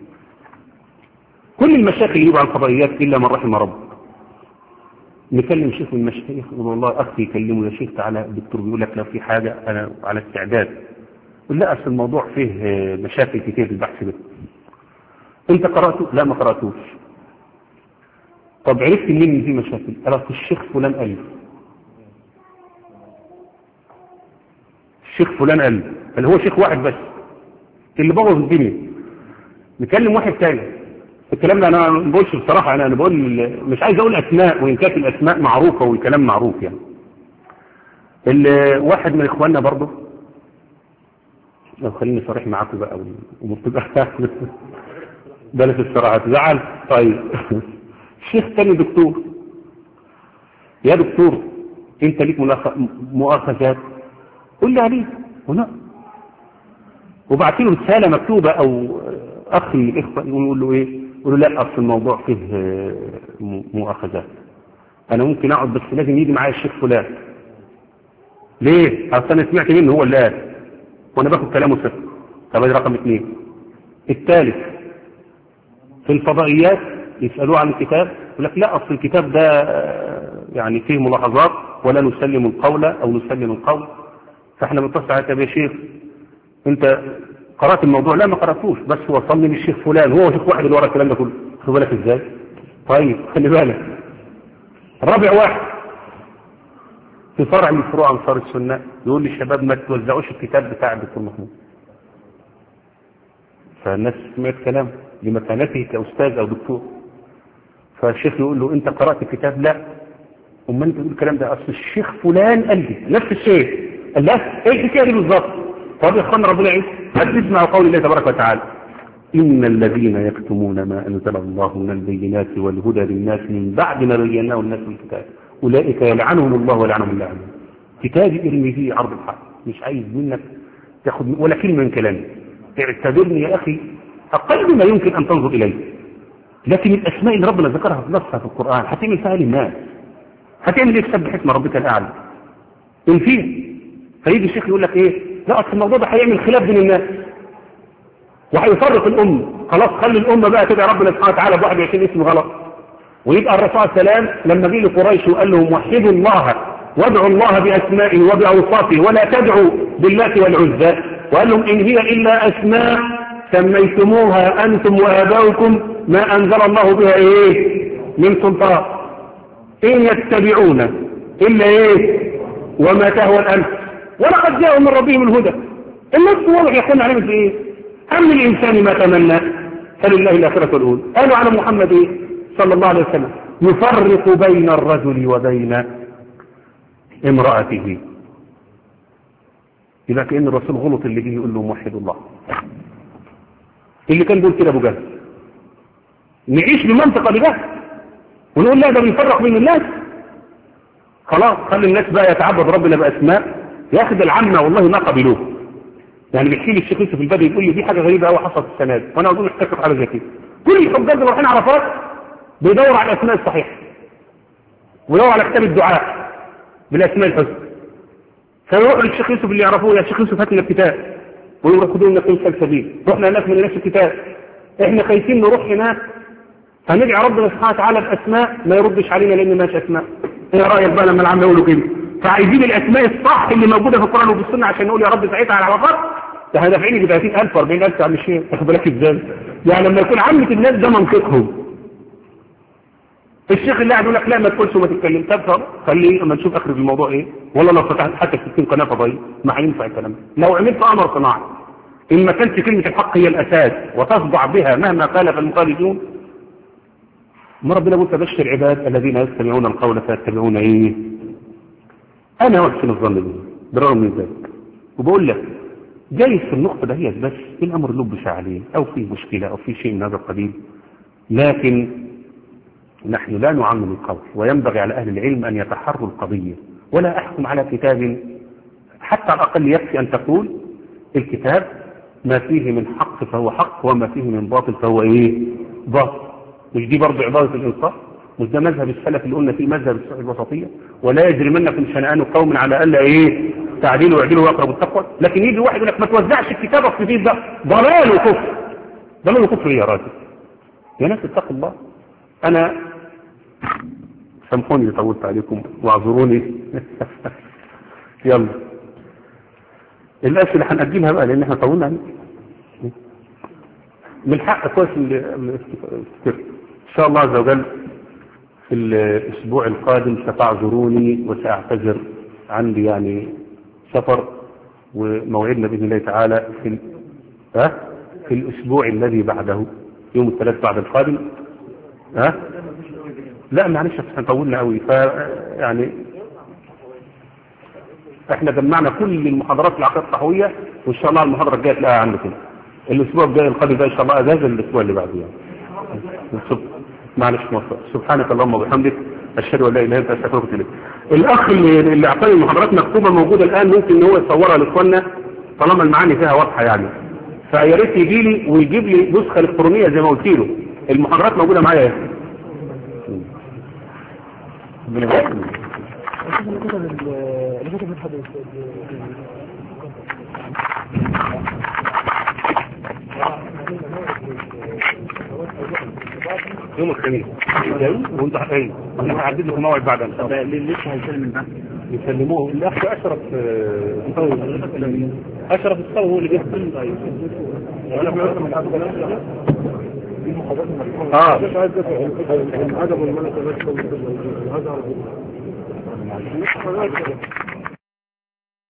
كل المشايخ اللي يجوا على الفضائيات الا من رحم ربك. نكلم شيخ من المشايخ يقول والله اخي يكلمه يا شيخ تعالى الدكتور بيقول لك لو في حاجه انا على استعداد. يقول لا اصل الموضوع فيه مشاكل كتير في البحث ده. انت قراته؟ لا ما قراتوش. طب عرفت منين ان في مشاكل؟ قال الشيخ فلان قال، الشيخ فلان قال، اللي هو شيخ واحد بس اللي بوظ الدنيا. نكلم واحد تاني الكلام ده انا ما بقولش بصراحه، انا انا بقول مش عايز اقول اسماء وان كانت الاسماء معروفه والكلام معروف يعني. واحد من اخواننا برضه، لو خليني صريح معاكم بقى ومبتبقى بلاش الصراحه تزعل. طيب الشيخ تاني دكتور، يا دكتور انت ليك مؤاخذات؟ قول لي عليه هنا، وبعت له رساله مكتوبه او اخ من الاخوه يقول له ايه، يقول له لا اصل الموضوع فيه مؤاخذات، انا ممكن اقعد بس لازم يجي معايا الشيخ فلان. ليه؟ اصل انا سمعت منه هو اللي قال وانا باخد كلامه صفر. طب ادي رقم اثنين. الثالث في الفضائيات يسالوه عن الكتاب يقول لك لا اصل الكتاب ده يعني فيه ملاحظات ولا نسلم القول او نسلم القول. فاحنا بنتصل عليك يا شيخ انت قرات الموضوع؟ لا ما قراتوش، بس وصلني للشيخ فلان، هو شيخ واحد اللي ورا الكلام ده كله. خد بالك ازاي؟ طيب خلي بالك. رابع واحد في فرع من فروع انصار السنه يقول للشباب ما توزعوش الكتاب بتاع الدكتور محمود. فالناس سمعت كلام لمكانته كاستاذ او دكتور، فالشيخ يقول له انت قرات الكتاب؟ لا. امال انت تقول الكلام ده؟ اصل الشيخ فلان قال لي نفس الشيء. قال لا ايه الحكايه دي بالظبط؟ طب يا اخوانا ربنا يعين، هتسمعوا قول الله تبارك وتعالى ان الذين يكتمون ما انزل الله من البينات والهدى للناس من بعد ما بيناه الناس بالكتاب اولئك يلعنهم الله ولعنهم اللعنين. كتابي ارمي فيه عرض الحق، مش عايز منك تاخد ولا كلمه من كلامي، اعتبرني يا اخي اقل ما يمكن ان تنظر اليه. لكن الاسماء اللي ربنا ذكرها في نصها في القران هتعمل فيها للناس، هتعمل ايه؟ تسبح اسم ربك الاعلى ان فيه. فيجي الشيخ يقول لك ايه؟ لا اصل الموضوع ده هيعمل خلاف بين الناس وهيفرق الامه. خلاص خلي الامه بقى كده ربنا سبحانه وتعالى ب واحد وعشرين اسم غلط. ويبقى الرسول عليه السلام لما جه لقريش وقال لهم وحدوا الله وادعوا الله باسمائه وباوصافه ولا تدعوا باللات والعزى، وقال لهم ان هي الا اسماء سميتموها انتم واباؤكم ما انزل الله بها ايه من سلطان ان يتبعون الا ايه وما تهوى الانفس ولقد جاءوا من ربهم الهدى. النص واضح يقول عليهم في ايه؟ أم الإنسان ما تمنى فلله الآخرة والأولى. قالوا على محمد إيه؟ صلى الله عليه وسلم يفرق بين الرجل وبين امرأته. إذا كأن الرسول غلط اللي جه يقول له موحد الله، اللي كان بيقول كده أبو جهل. نعيش بمنطقة بجهل ونقول لا ده بيفرق بين الناس. خلاص خلي الناس بقى يتعبد ربنا بأسماء ياخد العامة والله ما قبلوه. يعني بيحكي لي الشيخ يوسف البدري يقول لي دي حاجه غريبه قوي حصلت السنه دي، وانا اظن افتكر حاجه زي كده. كل الحجاج اللي رايحين عرفات بيدور على الاسماء الصحيحه ويدور على كتاب الدعاء بالاسماء الحسنى. فيروح للشيخ يوسف اللي يعرفوه، يا شيخ يوسف هات لنا الكتاب، ويروح خدوا لنا كل سلسبيل. رحنا هناك من نفس الكتاب، احنا خايفين نروح هناك فندعي ربنا سبحانه وتعالى باسماء ما يردش علينا لان ماشي اسماء. ايه رايك بقى لما العم يقولوا كده؟ فعايزين الاسماء الصح اللي موجوده في القران وفي السنه عشان نقول يا رب ساعتها على العرفات ده احنا دافعين ب ثلاثين ألف وأربعين ألف عم الشيخ. واخد بالك ازاي؟ يعني لما يكون عامه الناس ده منطقهم. الشيخ اللي قاعد يقول لك لا ما تقولش وما تتكلمش، طب خليه اما نشوف اخر الموضوع ايه. والله لو فتحت حتى ستين قناه فضائيه ما هينفع الكلام ده. لو عملت امر صناعي ان ما كانت كلمه الحق هي الاساس وتصدع بها مهما خالف المخالفون. ما ربنا يقول فبشر عباد الذين يستمعون القول فيتبعون ايه؟ انا واحسن الظن به بالرغم من ذلك. وبقول لك جايز في النقطة ده هي بس الأمر لبش عليه أو فيه مشكلة أو فيه شيء من هذا القبيل، لكن نحن لا نعمم القول، وينبغي على أهل العلم أن يتحروا القضية ولا أحكم على كتاب. حتى على الأقل يكفي أن تقول الكتاب ما فيه من حق فهو حق وما فيه من باطل فهو إيه؟ باطل. مش دي برضه عبارة الإنصاف؟ مش ده مذهب السلف اللي قلنا فيه مذهب الوسطية؟ ولا يجرمنكم شنآن قوم على ألا إيه؟ تعديله ويعدله ويقرب التقوى. لكن يجي واحد يقول لك ما توزعش الكتاب في فيه ده ضلال وكفر. ضلال وكفر يا راجل. يا ناس اتقوا الله. أنا سامحوني طولت عليكم واعذروني. يلا الأسئلة هنأجلها بقى لأن احنا طولنا عليك. من حق كويس ان شاء الله عز وجل في الأسبوع القادم ستعذروني وسأعتذر. عندي يعني سفر وموعدنا بإذن الله تعالى في ها في الأسبوع الذي بعده يوم الثلاث بعد القادم. ها لا معلش احنا طولنا قوي، ف يعني احنا جمعنا كل المحاضرات العقيده الصحويه، وان شاء الله المحاضره الجايه تلاقيها عندكم الاسبوع الجاي القادم ده ان شاء الله، اجازه الاسبوع اللي بعده يعني. معلش موفق. سبحانك اللهم وبحمدك اشهد ان لا اله الا انت استغفرك واتوب اليك. الاخ اللي, اللي اعطاني المحاضرات مكتوبه موجوده الان، ممكن ان هو يصورها لاخواننا طالما المعاني فيها واضحه يعني، فيا ريت يجي لي ويجيب لي نسخه الكترونيه زي ما قلت له. المحاضرات موجوده معايا. يوم الخميس جاي وانت حقيقي انا هعدد لكم موعد بعد ان شاء الله. لسه هيسلم من بعد يسلموه الاخ اشرف اشرف الصاوي هو اللي بيحصل. اه